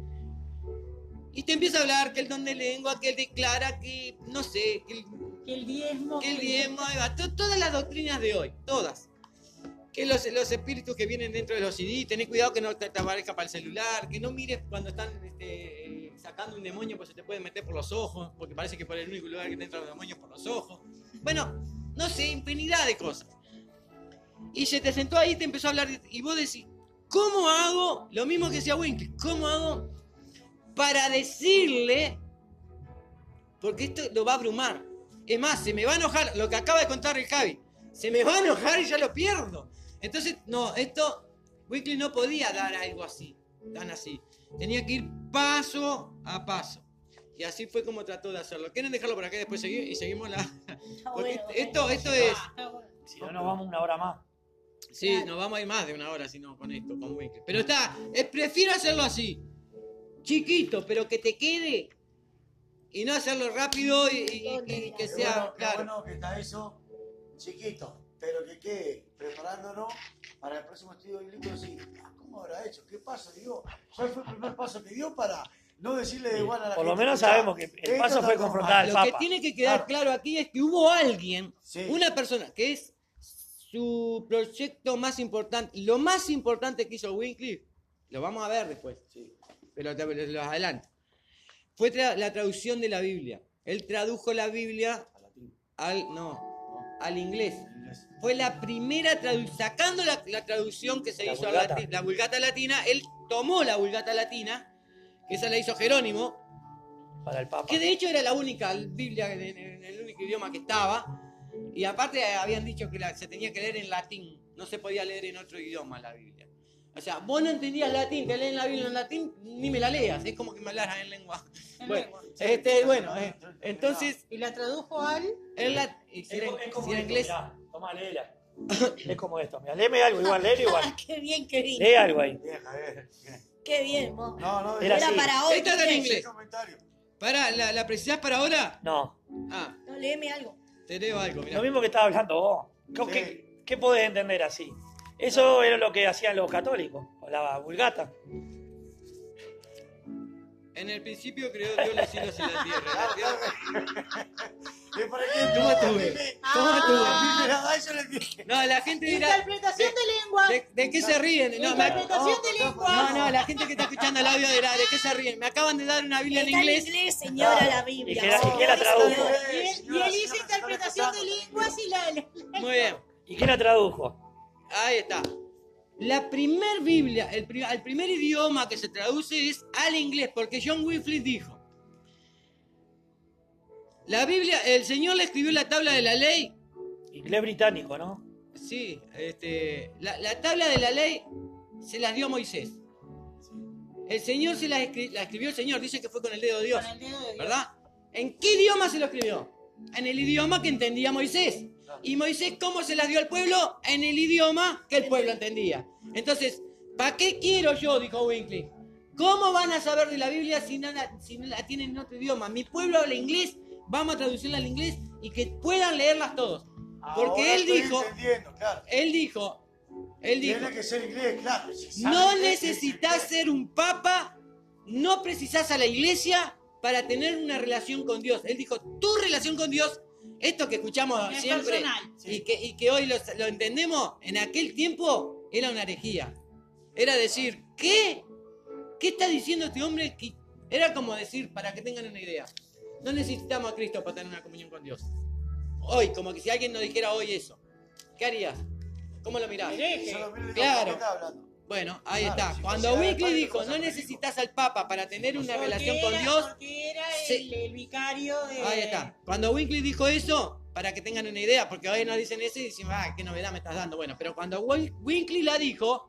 Y te empieza a hablar que el don de lengua, que él declara que, no sé, que el diezmo, ahí va, todas las doctrinas de hoy, todas. Que los espíritus que vienen dentro de los CD, tenés cuidado que no te aparezca para el celular, que no mires cuando están sacando un demonio, pues se te puede meter por los ojos, porque parece que por el único lugar que te entran los demonios por los ojos. Bueno, no sé, infinidad de cosas. Y se te sentó ahí y te empezó a hablar, y vos decís, ¿cómo hago? Lo mismo que decía Wycliffe, ¿cómo hago para decirle? Porque esto lo va a abrumar. Es más, se me va a enojar, lo que acaba de contar el Javi, se me va a enojar y ya lo pierdo. Entonces, no, Wycliffe no podía dar algo así, tan así. Tenía que ir paso a paso. Y así fue como trató de hacerlo. ¿Quieren dejarlo por acá y después seguir? Y seguimos la... Porque esto es... Si no, nos vamos una hora más. Sí, claro. Nos vamos a ir más de una hora, si no, con esto, con Wycliffe. Pero prefiero hacerlo así. Chiquito, pero que te quede. Y no hacerlo rápido y que sea... Bueno, claro. Bueno que está eso, chiquito, pero que quede preparándonos para el próximo estudio bíblico. Sí, ¿cómo habrá hecho? ¿Qué paso dio? ¿Cuál fue el primer paso que dio para no decirle de igual a la por gente? lo menos sabemos que el paso fue confrontar al Papa. Lo que tiene que quedar claro aquí es que hubo alguien, una persona, que es su proyecto más importante, lo más importante que hizo Wycliffe, lo vamos a ver después, pero lo adelanto, fue la traducción de la Biblia. Él tradujo la Biblia al inglés. Fue la primera traducción, sacando la traducción que se hizo a la Vulgata Latina, él tomó la Vulgata Latina, que esa la hizo Jerónimo, para el Papa. Que de hecho era la única Biblia en el único idioma que estaba, y aparte habían dicho que se tenía que leer en latín, no se podía leer en otro idioma la Biblia. O sea, vos no entendías latín, te leen la Biblia en latín, ni me la leas, es como que me hablaras en lengua. Entonces... ¿Y la tradujo al...? Si era inglés... Toma, léela. Es como esto, mira, léeme algo, igual, léelo igual. Qué bien, qué bien. Lee algo ahí. Qué bien, vos. No, era para hoy. Esta está en inglés. ¿La precisás para ahora? No. No, léeme algo. Te leo algo, mirá. Lo mismo que estaba hablando vos. ¿Qué podés entender así? Eso era lo que hacían los católicos, con la Vulgata. En el principio creó Dios los cielos y la tierra. ¿Cómo estuve? No, la gente dirá... Interpretación de lengua. ¿De qué se ríen? Interpretación de lengua. No, la gente que está escuchando el audio dirá, ¿de qué se ríen? Me acaban de dar una Biblia en inglés. Está en inglés, señora, la Biblia. ¿Y quién la tradujo? Y él hizo interpretación de lenguas y la... Muy bien. ¿Y quién la tradujo? Ahí está. La primer Biblia, el primer idioma que se traduce es al inglés, porque John Wycliffe dijo: la Biblia, el Señor le escribió la tabla de la ley. Inglés británico, ¿no? Sí, la tabla de la ley se las dio Moisés. El Señor la escribió el Señor, dice que fue con el dedo de Dios. Con el dedo de Dios. ¿Verdad? ¿En qué idioma se lo escribió? en el idioma que entendía Moisés. Y Moisés, ¿cómo se las dio al pueblo? En el idioma que el pueblo entendía. Entonces, ¿para qué quiero yo? Dijo Winkley. ¿Cómo van a saber de la Biblia si no la tienen en otro idioma? Mi pueblo habla inglés, vamos a traducirla al inglés y que puedan leerlas todos. Porque ahora él dijo, claro. él dijo, Tiene que ser inglés, claro. no necesitas ser un papa, no precisás a la iglesia para tener una relación con Dios. Él dijo, tu relación con Dios, esto que escuchamos es siempre personal. y que hoy lo entendemos, en aquel tiempo era una herejía. Era decir, ¿qué? ¿Qué está diciendo este hombre? Era como decir, para que tengan una idea, no necesitamos a Cristo para tener una comunión con Dios. Hoy, como que si alguien nos dijera hoy eso, ¿qué harías? ¿Cómo lo mirás? Claro. Bueno, ahí está. Cuando Winkley dijo, no necesitas al Papa para tener una relación con Dios. Porque era el vicario de... Ahí está. Cuando Winkley dijo eso, para que tengan una idea, porque hoy nos dicen eso y dicen, qué novedad me estás dando. Bueno, pero cuando Winkley la dijo,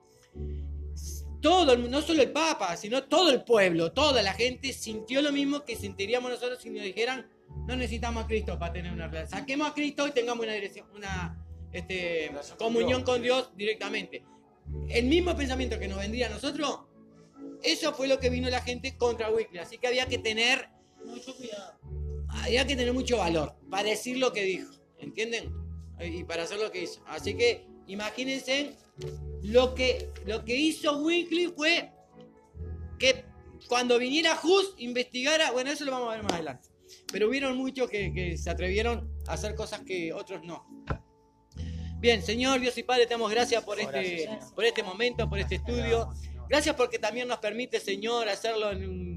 todo, no solo el Papa, sino todo el pueblo, toda la gente sintió lo mismo que sentiríamos nosotros si nos dijeran, no necesitamos a Cristo para tener una relación. Saquemos a Cristo y tengamos una comunión con Dios directamente. El mismo pensamiento que nos vendría a nosotros, eso fue lo que vino la gente contra Winkley. Así que había que tener mucho cuidado. Había que tener mucho valor para decir lo que dijo, ¿entienden? Y para hacer lo que hizo. Así que imagínense lo que hizo Winkley fue que cuando viniera Hus investigara, bueno, eso lo vamos a ver más adelante. Pero hubieron muchos que se atrevieron a hacer cosas que otros no. Bien, Señor Dios y Padre, te damos gracias por este momento, por este estudio. Gracias porque también nos permite, Señor, hacerlo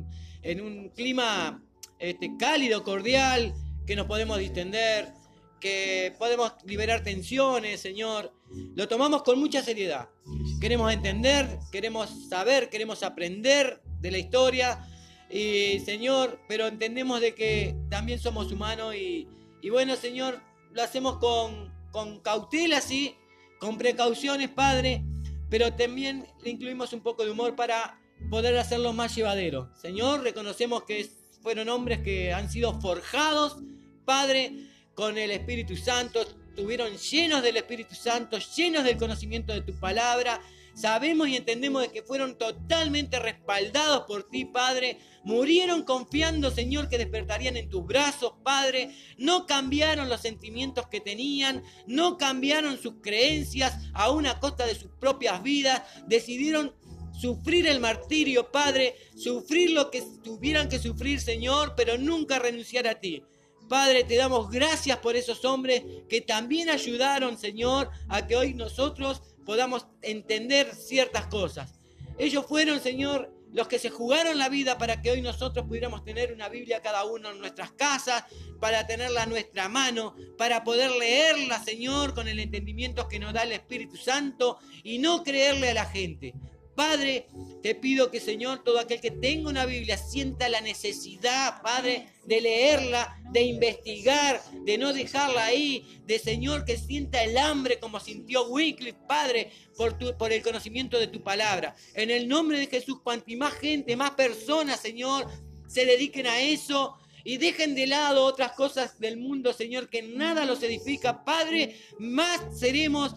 en un clima cálido, cordial, que nos podemos distender, que podemos liberar tensiones, Señor. Lo tomamos con mucha seriedad. Queremos entender, queremos saber, queremos aprender de la historia, y, Señor, pero entendemos de que también somos humanos y bueno, Señor, lo hacemos con cautela, sí, con precauciones, Padre, pero también le incluimos un poco de humor para poder hacerlo más llevadero. Señor, reconocemos que fueron hombres que han sido forjados, Padre, con el Espíritu Santo, estuvieron llenos del Espíritu Santo, llenos del conocimiento de tu palabra. Sabemos y entendemos de que fueron totalmente respaldados por ti, Padre. Murieron confiando, Señor, que despertarían en tus brazos, Padre. No cambiaron los sentimientos que tenían, no cambiaron sus creencias, aún a costa de sus propias vidas. Decidieron sufrir el martirio, Padre, sufrir lo que tuvieran que sufrir, Señor, pero nunca renunciar a ti. Padre, te damos gracias por esos hombres que también ayudaron, Señor, a que hoy nosotros podamos entender ciertas cosas. Ellos fueron, Señor, los que se jugaron la vida para que hoy nosotros pudiéramos tener una Biblia cada uno en nuestras casas, para tenerla a nuestra mano, para poder leerla, Señor, con el entendimiento que nos da el Espíritu Santo y no creerle a la gente. Padre, te pido que, Señor, todo aquel que tenga una Biblia sienta la necesidad, Padre, de leerla, de investigar, de no dejarla ahí, de, Señor, que sienta el hambre como sintió Wycliffe, Padre, por el conocimiento de tu palabra. En el nombre de Jesús, cuanto más gente, más personas, Señor, se dediquen a eso y dejen de lado otras cosas del mundo, Señor, que nada los edifica. Padre, más seremos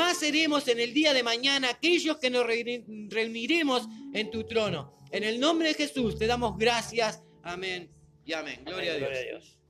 en el día de mañana aquellos que nos reuniremos en tu trono. En el nombre de Jesús te damos gracias. Amén y amén. Gloria a Dios.